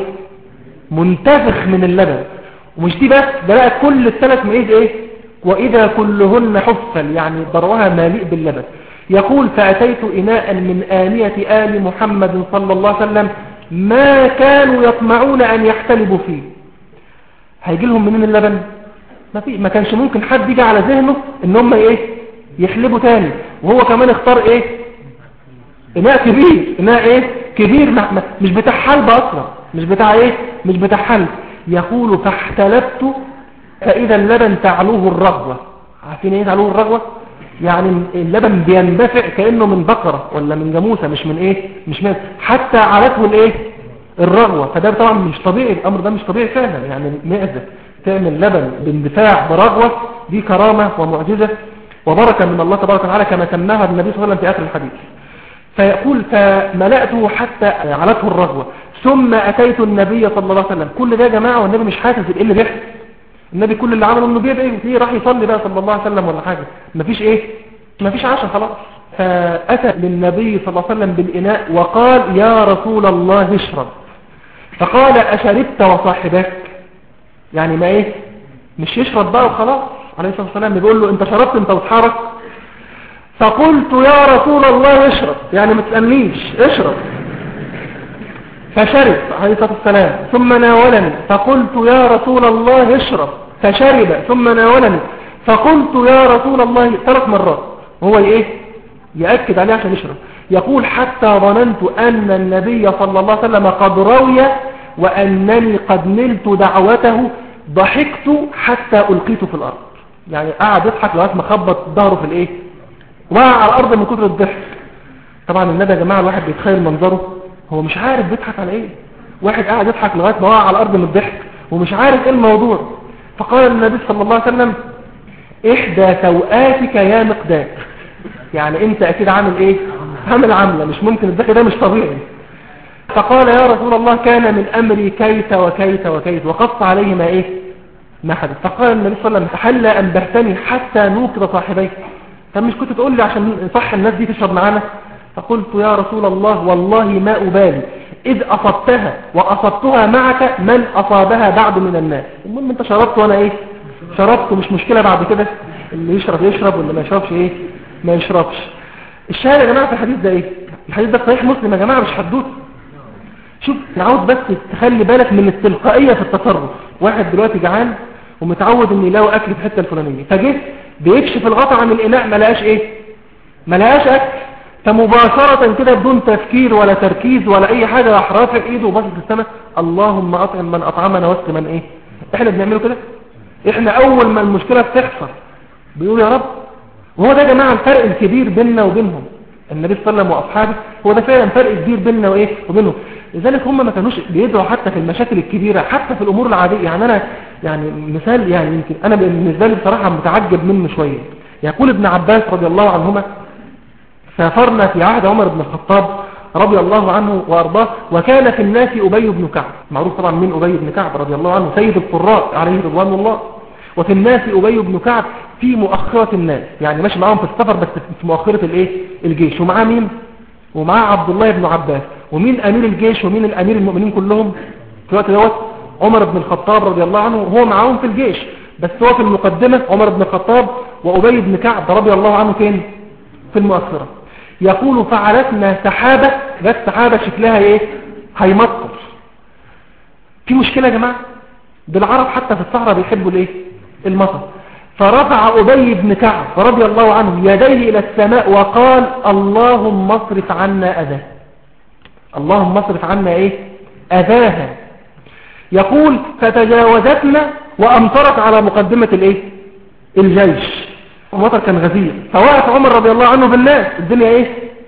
منتفخ من اللبن. ومش دي بس، ده لقى كل الثلاث معيز وإذا كلهن حفل، يعني ضرعها مليء باللبن. يقول فأتيت إناء من آنية آل محمد صلى الله عليه وسلم ما كانوا يطمعون أن يحتلبوا فيه. هيجي لهم منين اللبن؟ ما كانش ممكن حد يجي على ذهنه ان هم يحلبوا تاني. وهو كمان اختار إناء كبير، إناء كبير مش بتاع حلب أصلا، مش بتاع حلب. يقول فاحتلبت فإذا اللبن تعلوه الرغوة. عارفين تعلوه الرغوة؟ يعني اللبن بيندفع كأنه من بقرة ولا من جاموسة، مش من حتى علته الرغوة. فده طبعا مش طبيعي، الأمر ده مش طبيعي فعلا، يعني معزة تعمل لبن باندفاع برغوة، دي كرامة ومعجزة وبركة من الله تبارك وتعالى كما سماها النبي صلى الله عليه وسلم في آخر الحديث. فيقول فملأته حتى علته الرغوة ثم أتيت النبي صلى الله عليه وسلم. كل ده يا جماعة والنبي مش حاسس إيه اللي بيحصل. النبي كل اللي عمله انه بيدعي راح يصلي بقى صلى الله عليه وسلم ولا حاجة، مفيش عشاء خلاص. فأتى للنبي صلى الله عليه وسلم بالإناء وقال يا رسول الله اشرب. فقال أشربت وصاحبك؟ يعني ما مش يشرب بقى وخلاص. عليه الصلاة والسلام بيقول له انت شربت انت وتحارك؟ فقلت يا رسول الله اشرب، يعني ما تسألنيش اشرب. فشرب عليه الصلاة والسلام ثم ناولني فقلت يا رسول الله اشرب، فشرب ثم ناولني فقلت يا رسول الله 3 مرات، وهو يأكد عليه عشان يشرب. يقول حتى ظننت أن النبي صلى الله عليه وسلم قد روي وأنني قد نلت دعوته، ضحكت حتى ألقيت في الأرض. يعني قعد يضحك لغاية ما خبط ظهره في وقع على الأرض من كتر الضحك. طبعا النبي يا جماعة الواحد بيتخيل منظره هو مش عارف بيضحك على ايه. واحد قاعد يضحك لغاية ما وقع على الارض من الضحك ومش عارف ايه الموضوع. فقال النبي صلى الله عليه وسلم احدى سوآتك يا مقداد، يعني انت اكيد عامل ايه، عامل عملة، مش ممكن الضحك ده مش طبيعي. فقال يا رسول الله كان من امري كيت وكيت وكيت، وقص عليه ما ايه، ما حدث. فقال النبي صلى الله عليه وسلم تحلى انبهتني حتى نوقظ صاحبيك، طب مش كنت تقول لي عشان صح الناس دي تشرب معانا؟ فقلت يا رسول الله والله ما أبالي إذ أصبتها وأصبتها معك من أصابها بعد من الناس. المهم انت شربت وانا ايه، شربت، مش مشكلة بعد كده اللي يشرب يشرب واللي ما يشربش ايه، ما يشربش. الشاهد يا جماعة في الحديث ده ايه، الحديث ده صحيح مسلم يا جماعة مش حدوث. شوف نعود بس تخلي بالك من التلقائية في التصرف. واحد دلوقتي جعان ومتعود ان يلاقي اكل في الحته الفلانيه، فجه بيكشف الغطا عن الاناء ما لقاش ايه، ما لقاش اكل، فمباشره كده بدون تفكير ولا تركيز ولا اي حاجه راح رافع ايده وبص في السماء اللهم اطعم من اطعمنا واسق من ايه. احنا بنعمله كده، احنا اول ما المشكله بتحصل بيقول يا رب. وهو ده يا جماعه الفرق الكبير بيننا وبينهم، النبي صلى الله عليه وسلم واصحابه، هو ده فعلا فرق كبير بيننا وايه وبينهم. لذلك هم ما كانوش بيدعوا حتى في المشاكل الكبيره، حتى في الامور العاديه. يعني انا يعني مثال، يعني يمكن انا بالنسبه لي بصراحه متعجب منه شويه. يقول ابن عباس رضي الله عنهما سافرنا في عهد عمر بن الخطاب رضي الله عنه وارضاه، وكان في الناس ابي بن كعب، معروف طبعا من ابي بن كعب رضي الله عنه سيد القراء عليه رضوان الله. وفي الناس ابي بن كعب في مؤخره الناس، يعني ماشي معاهم في السفر بس في مؤخره الايه، الجيش. ومعاه مين؟ ومعاه عبد الله بن عباس. ومين امير الجيش ومين الامير المؤمنين كلهم في الوقت دوت؟ عمر بن الخطاب رضي الله عنه، هو معاهم في الجيش بس هو في المقدمة عمر بن الخطاب، وأبي بن كعب رضي الله عنه فين؟ في المؤخرة. يقول فعلتنا سحابة، جت سحابة شكلها ايه، هيمطر. في مشكلة يا جماعة، بالعرب حتى في الصحراء بيحبوا الايه، المطر. فرفع أبي بن كعب رضي الله عنه يديه إلى السماء وقال اللهم اصرف عنا أذاه، اللهم اصرف عنا ايه، أذاها. يقول فتجاوزتنا وأمطرت على مقدمة الايه، الجيش. المطر كان غزير، فوقف عمر رضي الله عنه بالناس، الدنيا ايه،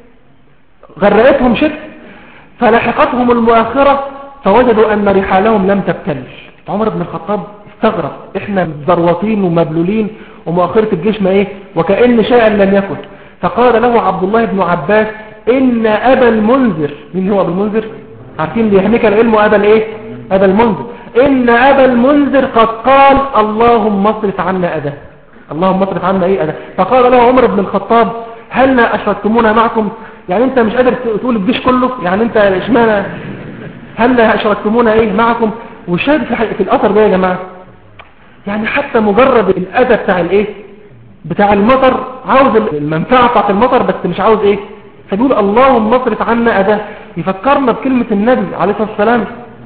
غرقتهم شتى. فلحقتهم المؤخرة فوجدوا أن رحالهم لم تبتل. عمر بن الخطاب استغرب، احنا مزروطين ومبلولين ومؤخرة الجيش ما ايه، وكأن شيئا لم يكن. فقال له عبد الله بن عباس ان ابا المنذر، مين هو ابا المنذر؟ عارفين ليهنك العلم ابا الايه، ابا المنذر. ان ابا المنذر قد قال اللهم اصرف عنا اذاه، اللهم اصرف عنا ايه، اذاه. فقال له عمر بن الخطاب هل اشركتمونا معكم؟ يعني انت مش قادر تقول الجيش كله، يعني انت اشمعنى هل اشركتمونا ايه معكم؟ وشاهد في الاثر ده يا جماعه، يعني حتى مجرد الاذى بتاع الايه، بتاع المطر، عاوز المنفعه بتاعت المطر بس مش عاوز ايه، فبيقول اللهم اصرف عنا اذاه. يفكرنا بكلمه النبي عليه الصلاه والسلام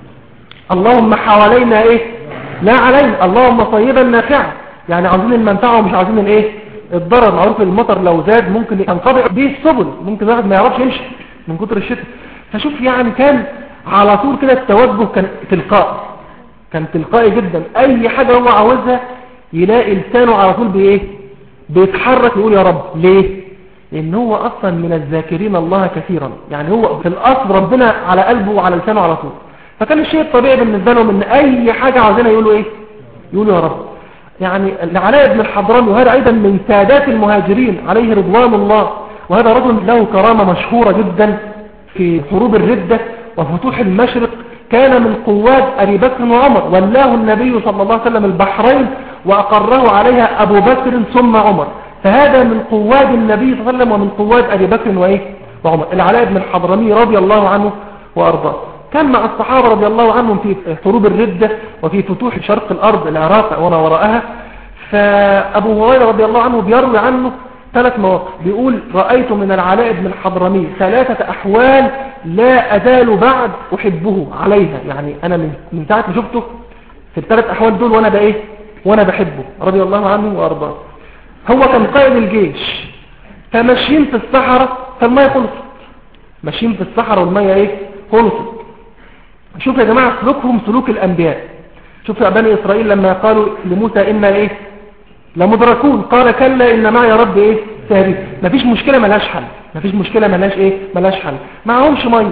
اللهم حوالينا ايه لا علينا، اللهم طيبا نافعا، يعني عاوزين المنفعه ومش عاوزين الايه، الضرر. معروف المطر لو زاد ممكن ينقطع به السبل، ممكن الواحد ما يعرفش يمشي من كتر الشتاء. فشوف يعني كان على طول كده التوجه كان تلقائي، كان تلقائي جدا. اي حاجة هو عاوزها يلاقي لسانه على طول بايه، بيتحرك يقول يا رب. ليه؟ لان هو اصلا من الذاكرين الله كثيرا، يعني هو في الاصل ربنا على قلبه وعلى لسانه على طول. فكان الشيء الطبيعي بالنسبة لهم ان اي حاجة عاوزينها يقولوا ايه، يقولوا يا رب. يعني العلاء بن الحضرمي، وهذا ايضا من سادات المهاجرين عليه رضوان الله، وهذا رجل له كرامة مشهورة جدا في حروب الردة وفتوح المشرق. كان من قواد أبي بكر وعمر، ولاه النبي صلى الله عليه وسلم البحرين وأقره عليها أبو بكر ثم عمر، فهذا من قواد النبي صلى الله عليه وسلم ومن قواد أبي بكر وإيه وعمر، العلاء بن الحضرمي رضي الله عنه وأرضاه. كان مع الصحابة رضي الله عنهم في حروب الردة وفي فتوح شرق الأرض، العراق وما وراءها. فأبو هريرة رضي الله عنه بيروي عنه 3 مواقف، بيقول رأيت من العلاء بن الحضرمي 3 أحوال لا أزال بعد أحبه عليها، يعني أنا من ساعة ما شفته في ال3 أحوال دول وأنا بإيه، وأنا بحبه رضي الله عنه وأرضاه. هو كان قائد الجيش، فماشيين في الصحراء فالمية خلصت، ماشيين في الصحراء والمية إيه خلصت. شوف يا جماعة سلوكهم سلوك الأنبياء. شوف يا بني إسرائيل لما قالوا لموسى إنا إيه لمدركون، قال كلا إن معي رب إيه سهري. مفيش مشكلة ملاش حل، مفيش مشكلة ملاش إيه ملاش حل. معهمش مية،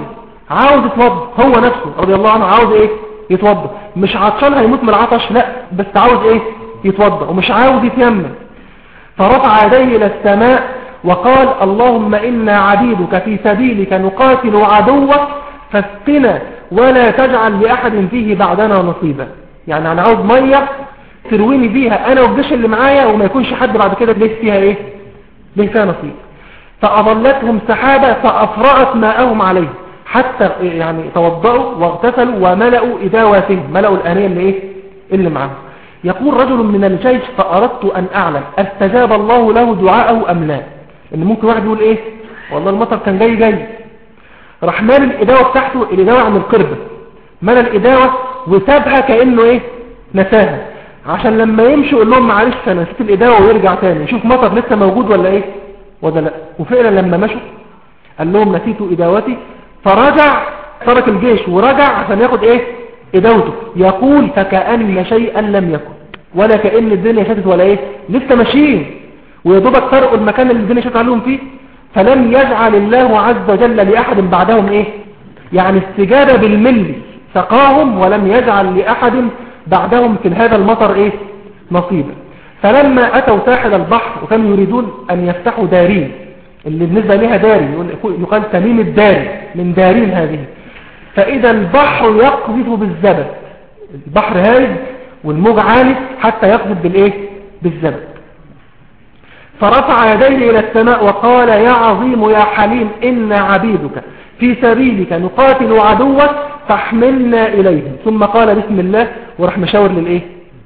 عاوز يتوضى، هو نفسه رضي الله عنه عاوز ايه؟ يتوضى. مش عطشان هيموت من العطش، لا، بس عاوز ايه؟ يتوضى، ومش عاوز يتيمم. فرفع يديه الى السماء وقال اللهم إنا عبيدك في سبيلك نقاتل عدوك فاسقنا ولا تجعل لأحد فيه بعدنا نصيبا. يعني أنا عاوز مية ترويني بيها أنا والجيش اللي معايا، وما يكونش حد بعد كده ليه فيها إيه؟ ليه فيها نصيب. فأظلتهم سحابة فأفرغت ماءهم عليه، حتى يعني توضأوا واغتسلوا وملأوا إداواتهم، ملأوا الآنية اللي إيه؟ اللي معاهم. يقول رجل من الجيش فأردت أن أعلم استجاب الله له دعاءه أم لا. إن ممكن واحد يقول إيه؟ والله المطر كان جاي راح مال الإداوة بتاعته، الإداوة عن القربة، مال الإداوة وسابها كأنه إيه؟ نساها، عشان لما يمشي يقول لهم معلش أنا نسيت الإداوة، ويرجع تاني يشوف مطر لسه موجود ولا إيه ولا لا. وفعلا لما مشوا قال لهم نسيت إداوتي، فرجع، ترك الجيش ورجع عشان ياخد إيه؟ إداوته. يقول فكأن شيئا لم يكن، ولا كأن الدنيا شتت ولا إيه، لسه ماشيين ويضبط فرقوا المكان اللي الدنيا شتت عليهم فيه. فلم يجعل الله عز وجل لأحد بعدهم إيه؟ يعني استجابة بالملي، سقاهم ولم يجعل لأحد بعدهم في هذا المطر إيه؟ نصيبا. فلما أتوا ساحل البحر وكانوا يريدون أن يفتحوا دارين، اللي بالنسبة لها داري يقال تميم الداري، من دارين هذه، فإذا البحر يقذف بالزبد، البحر هايج والموج عالي حتى يقذف بالإيه؟ بالزبد. فرفع يديه إلى السماء وقال يا عظيم يا حليم إن عبيدك في سبيلك نقاتل عدوك فاحملنا إليهم. ثم قال بسم الله وراح مشاور للإيه؟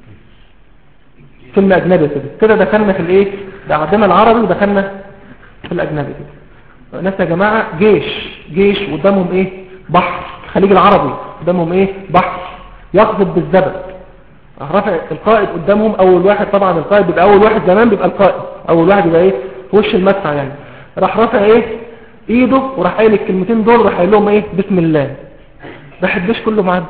ثم أجنبي كده دخلنا في الإيه؟ ده عندنا العربي ودخلنا في الأجنبي كده. ناس يا جماعة جيش قدامهم إيه؟ بحر، الخليج العربي قدامهم إيه؟ بحر يقذف بالزبد. رفع القائد قدامهم، اول واحد طبعا القائد بيبقى اول واحد زمان، بيبقى القائد اول واحد يبقى ايه؟ في وش المدفع يعني. راح رافع ايه؟ ايده وراح قايل الكلمتين دول، راح قايل لهم ايه؟ بسم الله. راح الجيش كله معدي.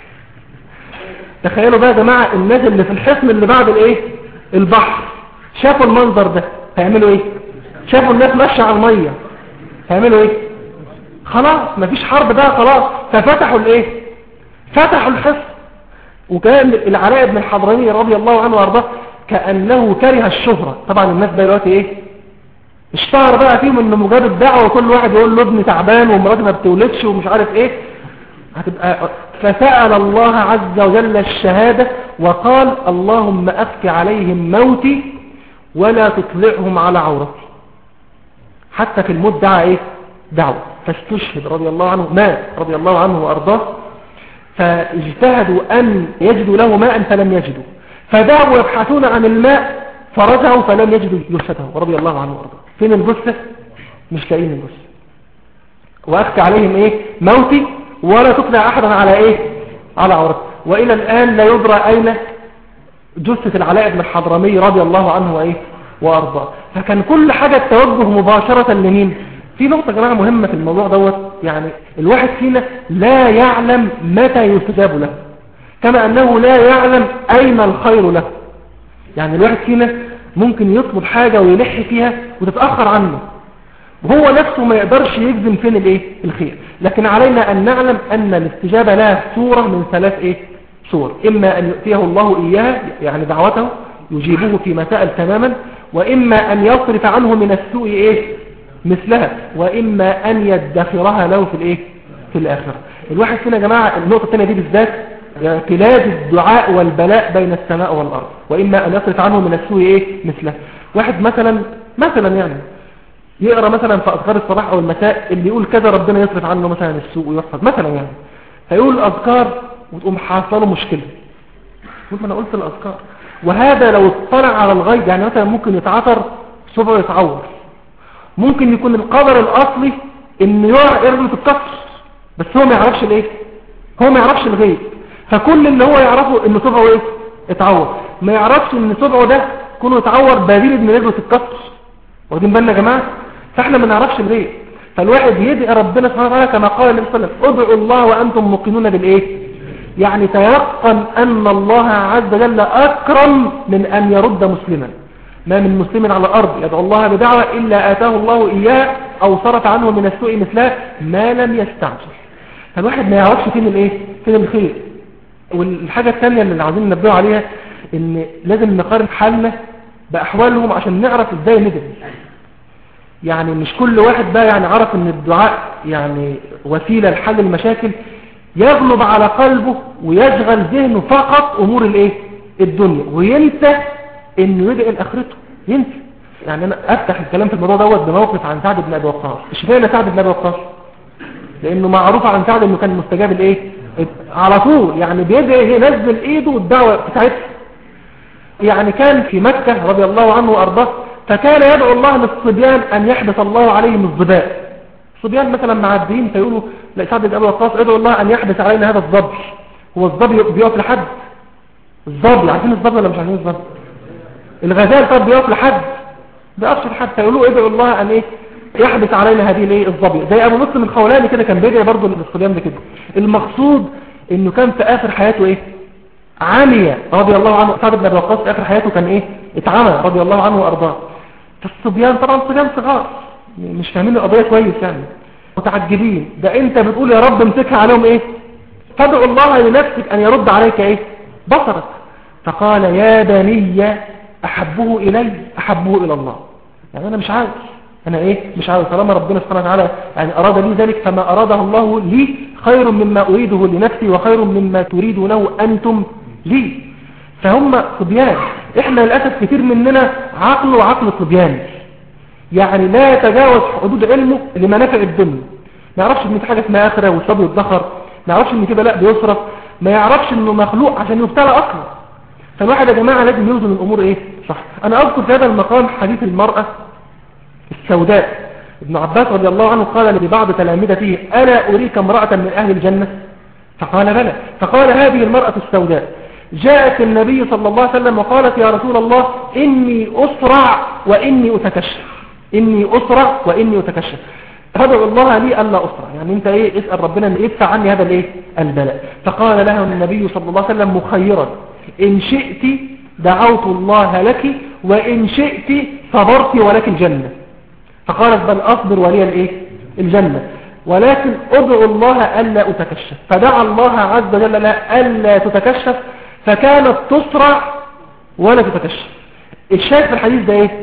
تخيلوا بقى يا جماعه الناس اللي في الحصن اللي بعد الايه؟ البحر، شافوا المنظر ده هيعملوا ايه؟ شافوا الناس ماشيه على الميه هيعملوا ايه؟ خلاص مفيش حرب بقى خلاص. ففتحوا الايه؟ فتحوا الحصن. وكان العلاء بن الحضرمي رضي الله عنه وارضاه كأنه كره الشهرة. طبعا الناس بقى دلوقتي ايه؟ اشتهر بقى فيهم انه مجرد دعوة، وكل واحد يقول له ابني تعبان ومراتي ما بتولدش ومش عارف ايه. هتبقى فسأل الله عز وجل الشهادة وقال اللهم أفك عليهم موتي ولا تطلعهم على عورتي. حتى في الموت دعا ايه؟ دعوة. فاستشهد رضي الله عنه، مات رضي الله عنه وارضاه. فاجتهدوا أن يجدوا له ماء فلم يجدوا، فذهبوا يبحثون عن الماء فرجعوا فلم يجدوا جثته رضي الله عنه وارضاه. فين الجثة؟ مش لاقين الجثة. وأخفى عليهم ايه؟ موتي ولا تطلع أحدا على ايه؟ على عورته. وإلى الآن لا يدرى أين جثة العلاء بن الحضرمي رضي الله عنه وايه؟ وارضاه. فكان كل حاجة توجه مباشرة لمين؟ في نقطة يا جماعة مهمة في الموضوع دوت، يعني الواحد فينا لا يعلم متى يستجاب له، كما أنه لا يعلم أين الخير له. يعني الواحد فينا ممكن يطلب حاجة ويلح فيها وتتأخر عنه، وهو نفسه ما يقدرش يجزم فين الايه؟ الخير. لكن علينا أن نعلم أن الاستجابة لها صورة من ثلاث ايه؟ صور. إما أن يؤتيه الله إياها، يعني دعوته يجيبه في مسائل تماما، وإما أن يصرف عنه من السوء ايه؟ مثلها، وإما أن يدخرها له في الايه؟ في الآخرة. الواحد فينا يا جماعة النقطة الثانية دي بالذات، يعني كلاد الدعاء والبلاء بين السماء والأرض، وإما أن يصرف عنه من السوء ايه؟ مثله. واحد مثلا يعني يقرأ مثلا في أذكار الصباح أو المساء اللي يقول كذا ربنا يصرف عنه مثلا السوء ويحفظ مثلا، يعني فيقول الأذكار وتقوم حاصله مشكلة، يقول ما أنا قلت الأذكار. وهذا لو اطلع على الغيب، يعني مثلا ممكن يتعثر صبعه يتعور، ممكن يكون القدر الأصلي إنه يرجل في الكسر، بس هو ما يعرفش الايه؟ هو ما يعرفش الغيب. فكل اللي هو يعرفه إن صبعه ايه؟ اتعور. ما يعرفش إن صبعه ده كونه اتعور بديل من رجله في الكسر. واخدين بالنا يا جماعة؟ فاحنا ما نعرفش الغيب. فالواحد يدعي ربنا سبحانه وتعالى كما قال النبي صلى الله عليه وسلم ادعوا الله وأنتم موقنون بالإيه؟ يعني تيقن أن الله عز وجل أكرم من أن يرد مسلما. ما من مسلم على الأرض يدعو الله بدعوة إلا آتاه الله إياه أو صرف عنه من السوء مثله ما لم يستعجل. فالواحد ما يعرفش فين الايه، فين الخير. والحاجة الثانية اللي عاوزين ننبهوا عليها ان لازم نقارن حالنا باحوالهم عشان نعرف ازاي ندعي. يعني مش كل واحد بقى يعني عرف ان الدعاء يعني وسيلة لحل المشاكل يغلب على قلبه ويشغل ذهنه فقط امور الايه، الدنيا، وينسى انه يدعي لاخرته، ينسى. يعني انا افتح الكلام في الموضوع دوت بموقف عن سعد بن ابي وقاص. اشمعنى سعد بن ابي وقاص؟ لانه معروف عن سعد انه كان مستجاب الايه على طول، يعني بيدعي ينزل ايده والدعوه بتاعتها. يعني كان في مكة رضي الله عنه وارضاه، فكان يدعو الله للصبيان ان يحدث الله عليهم الظباء. الصبيان مثلا معديين فيقولوا لسعد بن ابي وقاص ادعو الله ان يحدث علينا هذا الظبي. هو الظبي بيقف لحد؟ الظبي عارفين الظبي ولا مش عارفين الظبي؟ الغزال طب بيقف لحد؟ بيقفش لحد. فيقولوا ادعو الله ان ايه يحدث علينا هذه الايه الظبي. زي ابو مسلم الخولاني كده كان بيدعي برضه للصبيان ده كده. المقصود انه كان في اخر حياته ايه، عمي رضي الله عنه. سعد بن ابي وقاص في اخر حياته كان ايه، اتعمى رضي الله عنه وارضاه. فالصبيان طبعا صبيان صغار مش فاهمين القضيه كويس، يعني متعجبين. ده انت بتقول يا رب امسكها عليهم ايه، فادعو الله لنفسك ان يرد عليك ايه بصرك. فقال يا بني احبه الي احبه الى الله. يعني انا مش عاوز، انا ايه مش عاوز، طالما ربنا سبحانه وتعالى يعني اراد لي ذلك فما اراده الله لي خير مما اريده لنفسي وخير مما تريدونه انتم لي. فهم صبيان. احنا للاسف كتير مننا عقله وعقل صبيان، يعني لا يتجاوز حدود علمه لمنافع الدنيا. ما يعرفش ان في حاجه اسمها اخره والصبر والذخر، ما يعرفش ان كده لا بيصرف، ما يعرفش انه مخلوق عشان يبتلى اصلا. فالواحد يا جماعه لازم يوزن الامور ايه صح. انا اذكر في هذا المقام حديث المراه السوداء. ابن عباس رضي الله عنه قال لبعض تلامذته ألا أريك امرأة من أهل الجنة؟ فقال بلى. فقال هذه المرأة السوداء جاءت النبي صلى الله عليه وسلم وقالت يا رسول الله إني أسرع وإني أتكشف، إني أسرع وإني أتكشف، فادعو الله لي ألا أسرع. يعني أنت إيه اسأل ربنا أن يدفع عني هذا الإيه البلاء. فقال لها النبي صلى الله عليه وسلم مخيرا إن شئت دعوت الله لك وإن شئت صبرت ولك الجنة. فقالت بل أصبر ولي الايه الجنة، ولكن ادعو الله ألا أتكشف. فدعا الله عز وجل لها ألا تتكشف فكانت تسرع ولا تتكشف. الشاهد في الحديث ده ايه؟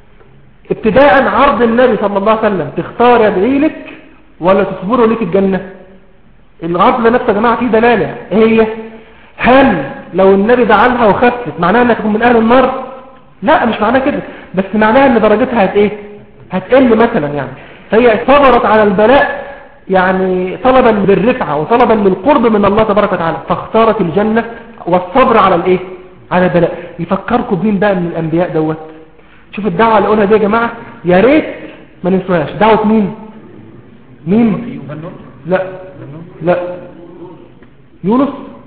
ابتداء عرض النبي صلى الله عليه وسلم تختار يدعي لك ولا تصبر لك الجنة. العرض ده نفسه يا جماعة فيه دلالة. هي هل لو النبي دعا لها وخفت معناها انها تكون من أهل النار؟ لا مش معناها كده، بس معناها ان درجتها هتقل مثلا. يعني فهي صبرت على البلاء يعني طلبا للرفعة وطلبا للقرب من الله تبارك وتعالى، فاختارت الجنة والصبر على على البلاء. يفكركم بمين بقى من الانبياء دوت؟ شوف الدعوة اللي قولها دي يا جماعة يا ريت ما ننسوهاش. دعوة مين لا يونس.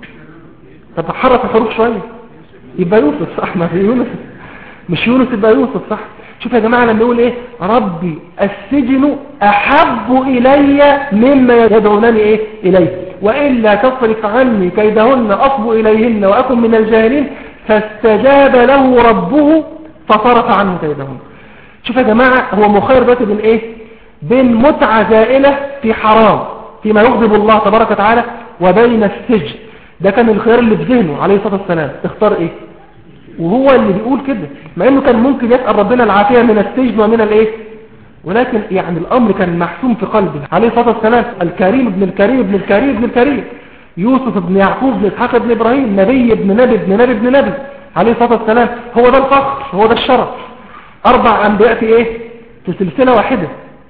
طب حرف الحروف شوية يبقى يوسف صح، ما في يونس مش يونس يبقى يوسف صح. شوف يا جماعة لما يقول ايه ربي السجن احب الي مما يدعونني اليه والا تصرف عني كيدهن اصب اليهن واكن من الجاهلين فاستجاب له ربه فصرف عنه كيدهن. شوف يا جماعة هو مخير دلوقتي بين بين متعة زائلة في حرام فيما يغضب الله تبارك وتعالى وبين السجن. ده كان الخيار اللي في ذهنه عليه الصلاة والسلام. اختار وهو اللي بيقول كده، مع انه كان ممكن يسأل ربنا العافية من السجن ومن ولكن يعني الامر كان محسوم في قلبه عليه الصلاة والسلام. الكريم ابن الكريم ابن الكريم ابن الكريم، يوسف ابن يعقوب ابن اسحاق ابن ابراهيم، نبي ابن نبي ابن نبي ابن نبي عليه الصلاة والسلام. هو ده الفخر، هو ده الشرف. 4 انبياء في سلسلة واحدة.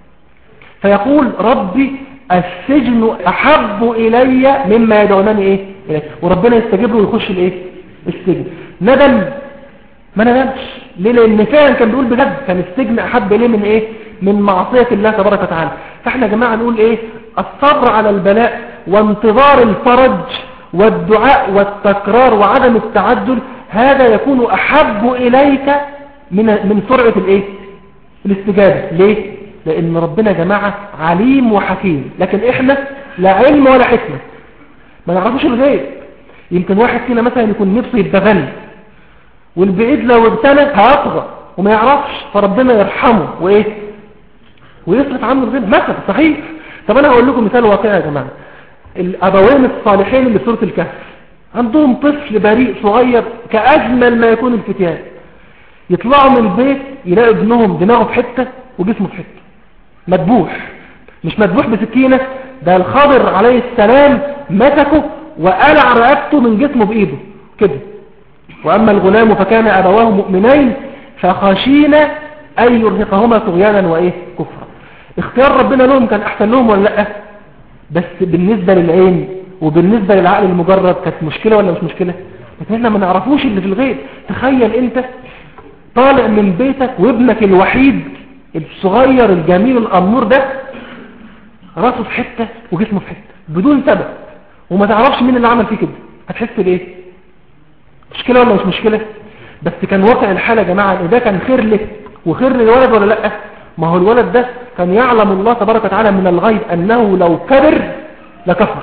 فيقول ربي السجن احب الي مما يدعونني اليه، وربنا يستجيب له ويخش السجن. ندم ما ندمش ليه؟ لان فعلا كان بيقول بجد كان السجن احب ليه من معصية الله تبارك وتعالى. فاحنا يا جماعة نقول الصبر على البلاء وانتظار الفرج والدعاء والتكرار وعدم التعجل، هذا يكون احب اليك من سرعة الاستجابة. ليه؟ لان ربنا يا جماعة عليم وحكيم، لكن احنا لا علم ولا حكمة، ما نعرفوش الغيب. يمكن واحد فينا مثلا يكون نفسه يبقى غني والبعيد لو ابتلى هيطغى وما يعرفش، فربنا يرحمه ويصرف عنه الغنى مثلا. صحيح. طب انا هقول لكم مثال واقعي يا جماعة. الأبوين الصالحين اللي في سورة الكهف عندهم طفل بريء صغير كأجمل ما يكون الفتيان، يطلعوا من البيت يلاقوا ابنهم دماغه في حتة وجسمه في حتة، مذبوح، مش مذبوح بسكينة، ده الخضر عليه السلام مسكه وقلع رقبته من جسمه بإيده كده. وأما الغلام فكان أبواه مؤمنين فخشينا أن يرهقهما طغيانا وإيه كفرا. اختيار ربنا لهم كان أحسن لهم ولا لأ؟ بس بالنسبة للعين وبالنسبة للعقل المجرد كانت مشكلة ولا مش مشكلة؟ لكن احنا ما نعرفوش اللي في الغيب. تخيل انت طالع من بيتك وابنك الوحيد الصغير الجميل الأمور ده راسه في حتة وجسمه في حتة بدون سبب، وما تعرفش مين اللي عمل فيه كده، هتحس بايه؟ مشكلة ولا مش مشكلة؟ بس كان واقع الحالة يا جماعة ان ده كان خير له وخير للولد ولا لا؟ ما هو الولد ده كان يعلم الله تبارك وتعالى من الغيب انه لو كبر لكفر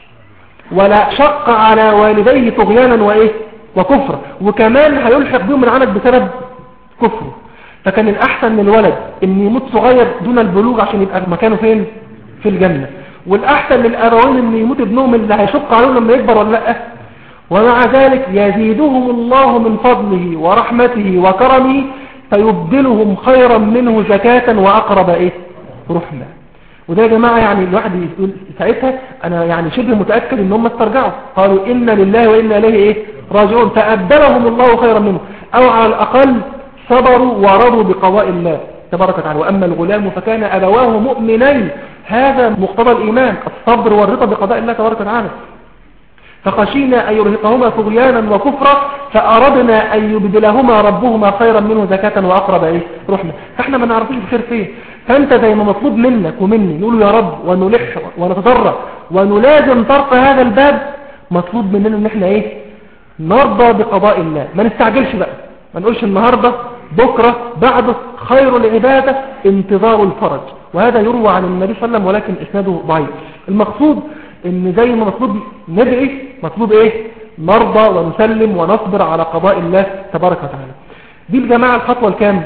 ولا شق على والديه طغيانا وايه وكفر، وكمان هيلحق بهم العنت بسبب كفره. فكان الاحسن للولد ان يموت صغير دون البلوغ عشان يبقى مكانه فين؟ في الجنة. والاحسن للابوين ان يموت ابنهم اللي هيشق عليهم لما يكبر ولا لا. ومع ذلك يزيدهم الله من فضله ورحمته وكرمه فيبدلهم خيرا منه زكاة واقرب ايه رحمة. وده يا جماعة يعني الواحد يقول ساعتها انا يعني شبه متأكد ان هم استرجعوا قالوا إنا لله وإنا إليه ايه راجعون، فأبدلهم الله خيرا منه، او على الاقل صبروا ورضوا بقضاء الله تبارك وتعالى. وأما الغلام فكان أبواه مؤمنين، هذا مقتضى الإيمان، الصبر والرضا بقضاء الله تبارك وتعالى. فخشينا أن يرهقهما طغيانا وكفرا فأردنا أن يبدلهما ربهما خيرا منه زكاة وأقرب إيه رحمة. فإحنا ما نعرفش الخير فين. فأنت زي ما مطلوب منك ومني نقول يا رب ونلح ونتضرع ونلازم طرق هذا الباب، مطلوب مننا ان احنا ايه نرضى بقضاء الله، ما نستعجلش بقى، ما نقولش النهاردة بكرة بعده. خير العبادة انتظار الفرج، وهذا يروى عن النبي صلى الله عليه وسلم ولكن اسناده ضعيف. المقصود ان زي ما مطلوب ندعي، مطلوب ايه نرضى ونسلم ونصبر على قضاء الله تبارك وتعالى. دي الجماعة الخطوة الكام؟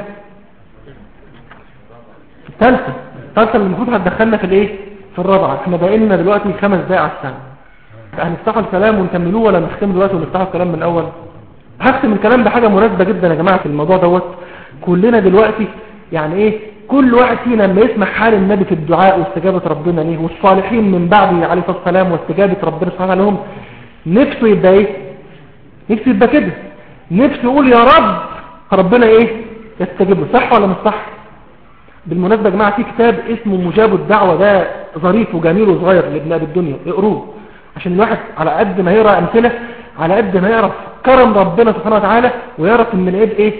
الثالثة اللي المفروض هتدخلنا في الايه في الرابعة. احنا بقينا دلوقتي 5 دقائق على الساعة، هنفتحوا الكلام ونكملوه ولا نختم دلوقتي ونفتحوا الكلام من الاول؟ هختم الكلام بحاجة مناسبة جدا يا جماعة في الموضوع دوت. كلنا دلوقتي يعني ايه كل واحد فينا لما يسمع حال النبي في الدعاء واستجابة ربنا ليه والصالحين من بعده عليه الصلاة والسلام واستجابة ربنا سبحانه وتعالى لهم، نفسه يبقى ايه؟ نفسه يبقى كده، نفسه يقول يا رب ربنا ايه يستجيب له. صح ولا مش صح؟ بالمناسبة يا جماعة في كتاب اسمه مجاب الدعوة، ده ظريف وجميل وصغير لابن ابي الدنيا، اقروه عشان الواحد على قد ما يقرأ امثلة على قد ما يعرف كرم ربنا سبحانه وتعالى، ويعرف ان العيب ايه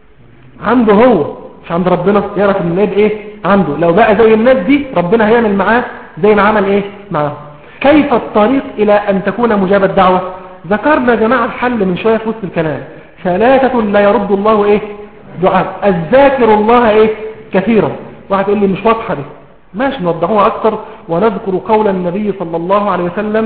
عنده هو مش عند ربنا، يعرف ان العيب ايه عنده. لو بقى زي الناس دي ربنا هيعمل معاه زي ما عمل ايه معاه. كيف الطريق الى ان تكون مجاب الدعوة؟ ذكرنا يا جماعة الحل من شوية في وسط الكلام. 3 لا يرد الله ايه دعاء، الذاكر الله ايه كثيرا. واحد يقول لي مش واضحة دي، ماشي نوضحوها اكتر ونذكر قول النبي صلى الله عليه وسلم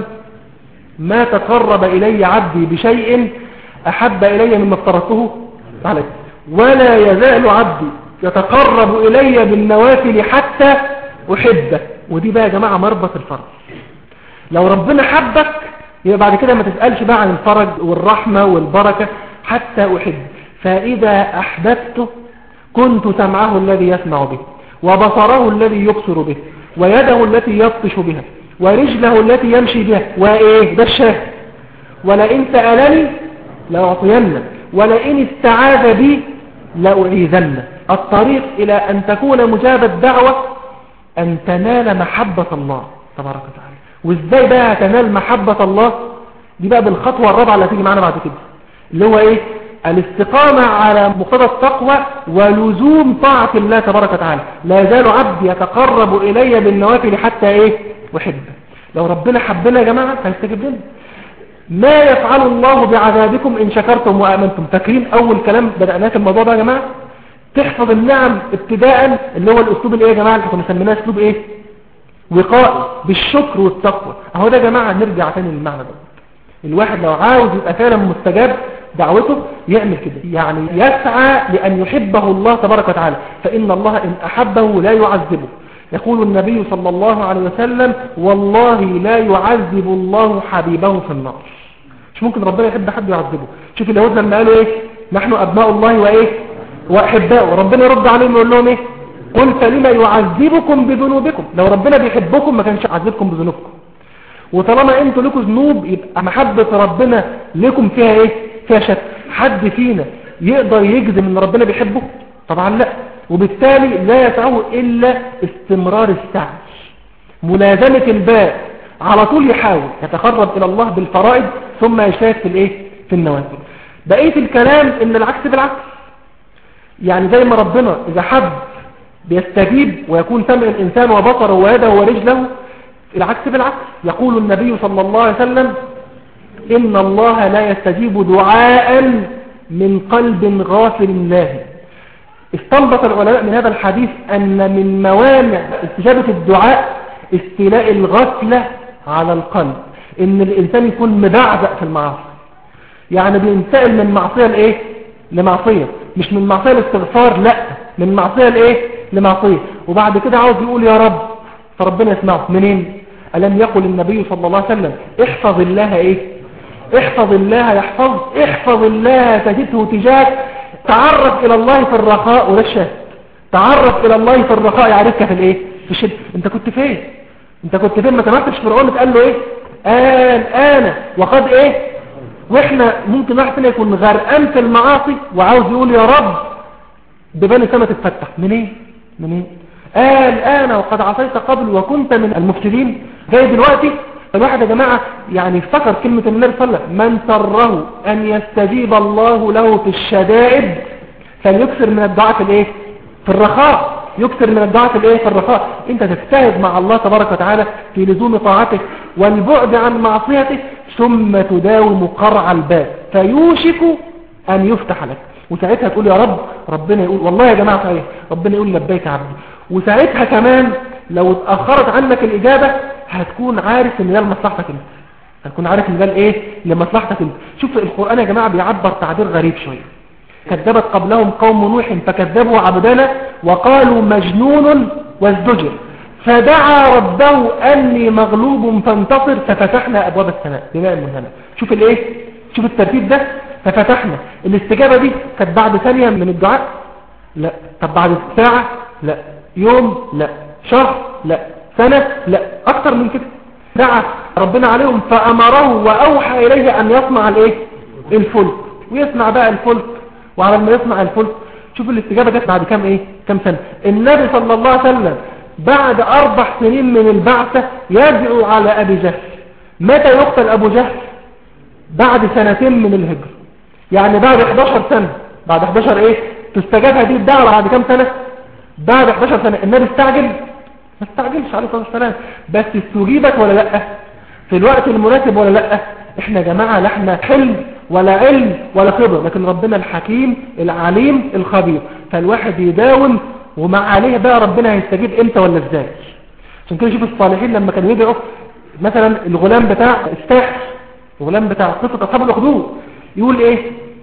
ما تقرب الي عبدي بشيء احب الي مما افترضته عليه، ولا يزال عبدي يتقرب الي بالنوافل حتى احبه. ودي بقى يا جماعة مربط الفرج. لو ربنا حبك يبقى بعد كده ما تسألش بقى عن الفرج والرحمة والبركة حتى احب. فاذا احببته كنت سمعه الذي يسمع به وبصره الذي يبصر به ويده التي يبطش بها ورجله التي يمشي بها وايه ده الشاهد. ولئن سألني لأعطينه ولئن استعاذ بي لأعيذنه. الطريق إلى أن تكون مجاب الدعوة أن تنال محبة الله تبارك وتعالى. وإزاي بقى تنال محبة الله؟ دي بقى بالخطوة الرابعة اللي هتيجي معنا بعد كده، اللي هو إيه الاستقامة على مقتضى التقوى ولزوم طاعة الله تبارك وتعالى. لا يزال عبدي يتقرب إلي بالنوافل حتى إيه وحبه. لو ربنا حبنا يا جماعة هيستجيب لنا. ما يفعل الله بعذابكم إن شكرتم وآمنتم. فاكرين أول كلام بدأناه في الموضوع ده يا جماعة؟ تحفظ النعم ابتداء، اللي هو الأسلوب اللي إيه يا جماعة اللي كنا سميناه أسلوب إيه وقائي بالشكر والتقوى. أهو ده يا جماعة نرجع تاني للمعنى ده. الواحد لو عاوز يبقى فعلا مستجاب دعوته يعمل كده، يعني يسعى لأن يحبه الله تبارك وتعالى. فإن الله إن أحبه لا يعذبه، يقول النبي صلى الله عليه وسلم والله لا يعذب الله حبيبه في النار. مش ممكن ربنا يحب حد يعذبه. شوف اليهود لما قالوا ايه نحن ابناء الله وايه واحباؤه، ربنا يرد عليهم ويقول لهم ايه قل فلما يعذبكم بذنوبكم، لو ربنا بيحبكم ما كانش يعذبكم بذنوبكم. وطالما انتوا لكم ذنوب يبقى محبة ربنا لكم فيها ايه فيها شك. حد فينا يقدر يجزم ان ربنا بيحبه؟ طبعا لا. وبالتالي لا يسعه الا استمرار السعي، ملازمة الباب، على طول يحاول يتقرب الى الله بالفرائض ثم يشارك في الايه في النوافل. بقية الكلام ان العكس بالعكس، يعني زي ما ربنا اذا حب بيستجيب ويكون سمع الانسان وبصره ويده ورجله، العكس بالعكس. يقول النبي صلى الله عليه وسلم إن الله لا يستجيب دعاء من قلب غافل لاهٍ. استنبط العلماء من هذا الحديث أن من موانع استجابة الدعاء استيلاء الغفلة على القلب، إن الإنسان يكون مبعزق في المعاصي، يعني بينتقل من معصية لإيه لمعصية، مش من معصية لاستغفار، لا من معصية لإيه لمعصية، وبعد كده عاوز يقول يا رب، فربنا يسمعه منين؟ ألم يقل النبي صلى الله عليه وسلم احفظ الله ايه احفظ الله يحفظ، احفظ الله تجده تجاهك، تعرف الى الله في الرخاء، وده الشاهد، تعرف الى الله في الرخاء يعرفك في الايه في الشد. انت كنت فين ما سمعتش فرعون قال له ايه انا وقد ايه. واحنا ممكن واحد فينا يكون غرقان في المعاصي وعاوز يقول يا رب ببان السماء تتفتح منين انا وقد عصيت قبل وكنت من المفسدين. جاي دلوقتي الواحد يا جماعة يعني افتكر كلمة النبي صلى الله عليه وسلم من سره أن يستجيب الله له في الشدائد فليكثر من الدعاء في الايه في الرخاء، يكثر من الدعاء في الايه في الرخاء. انت تجتهد مع الله تبارك وتعالى في لزوم طاعته والبعد عن معصيته، ثم تداوم قرع الباب فيوشك أن يفتح لك، وساعتها تقول يا رب، ربنا يقول والله يا جماعة صحيح، ربنا يقول لبيك عبدي. وساعتها كمان لو اتأخرت عنك الإجابة هتكون عارف ان ده لمصلحتك انت، هتكون عارف ان ده الايه لمصلحتك انت. شوف القرآن يا جماعة بيعبر تعبير غريب شوية. كذبت قبلهم قوم نوح فكذبوا عبدنا وقالوا مجنون وازدجر فدعا ربه أني مغلوب فانتصر ففتحنا أبواب السماء بماء منهمر. شوف الايه شوف الترتيب ده، ففتحنا. الاستجابة دي كانت بعد ثانية من الدعاء؟ لا. طب بعد ساعة؟ لا. يوم؟ لا. شهر؟ لا. سنة؟ لا. أكثر من كده. دعا ربنا عليهم فأمره وأوحى إليه أن يصنع الايه الفلك، ويصنع بقى الفلك. وعلى ما يصنع الفلك شوف الاستجابة جت بعد كم سنة. النبي صلى الله عليه وسلم بعد 4 سنين من البعثة يدعو على أبي جهل. متى يقتل أبو جهل؟ بعد 2 سنين من الهجرة، يعني بعد 11 سنة. بعد 11 ايه تستجاب هذه الدعوة بعد كم سنة؟ بعد 11 سنة. النبي استعجل؟ ما استعجلش عليه الصلاة والسلام، بس استجيبت ولا لا في الوقت المناسب ولا لا؟ احنا يا جماعة لا احنا حلم ولا علم ولا خبر، لكن ربنا الحكيم العليم الخبير، فالواحد يداوم ومع عليه بقى ربنا هيستجيب امتى ولا ازاي. عشان كده شوف الصالحين لما كانوا يدعوا مثلا الغلام بتاع الساحر، الغلام بتاع قصة أصحاب الأخدود، يقول ايه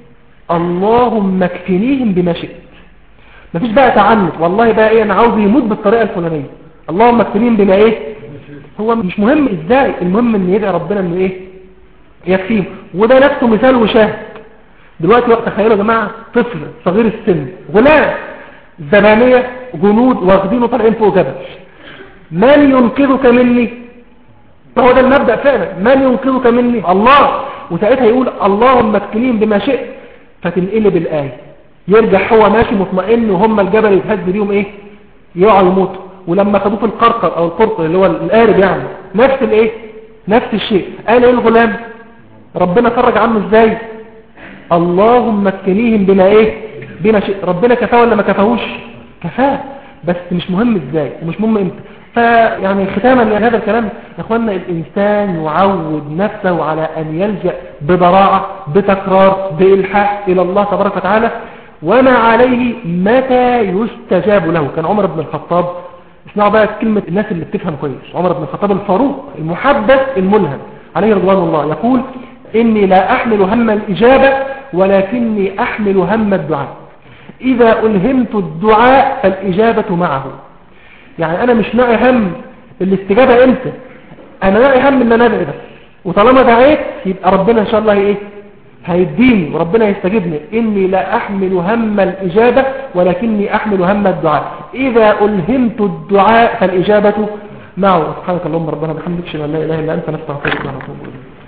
اللهم اكفنيهم بما شئت. مفيش بقى تعنت والله بقى ايه انا عاوز يموت بالطريقة الفلانية، اللهم اكفنيهم بما ايه. هو مش مهم ازاي، المهم ان يدعي ربنا انه ايه يكفيه. وده نفسه مثال وشاهد. دلوقتي وقت تخيلوا يا جماعة طفل صغير السن غلام زبانية جنود واخدينه طالعين فوق جبل، من ينقذك مني؟ هو ده المبدأ فعلا، من ينقذك مني؟ الله. وساعتها يقول اللهم اكفنيهم بما شئت، فتنقلب الآية، يرجع هو ماشي مطمئن وهم الجبل يتهز بيهم ايه يقعوا يموتوا. ولما خدوه في القرقر او القرقر اللي هو القارب يعني نفس الايه نفس الشيء. قال ايه الغلام؟ ربنا فرج عنه ازاي؟ اللهم اكفنيهم بما ايه بما شئت. ربنا كفاه ولا ما كفاهوش؟ كفاه، بس مش مهم ازاي ومش مهم امتى. فيعني ختاما لهذا الكلام يا اخوانا، الانسان يعود نفسه على ان يلجأ ببراعة بتكرار بإلحاح الى الله تبارك وتعالى، وما عليه متى يستجاب له. كان عمر بن الخطاب، اسمعوا بقى كلمة الناس اللي بتفهم كويس، عمر بن الخطاب الفاروق المحدث الملهم عليه رضوان الله، يقول إني لا أحمل هم الإجابة ولكني أحمل هم الدعاء. إذا ألهمت الدعاء فالإجابة معه، يعني انا مش ناقي هم الاستجابة امتى، انا ناقي هم ان انا ادعي بس، وطالما دعيت يبقى ربنا ان شاء الله ايه هيديني وربنا يستجيبني. اني لا احمل هم الاجابة ولكني احمل هم الدعاء، اذا الهمت الدعاء فالاجابة معه. سبحانك اللهم ربنا وبحمدك اشهد ان لا اله الا انت نستغفرك ونتوب اليك.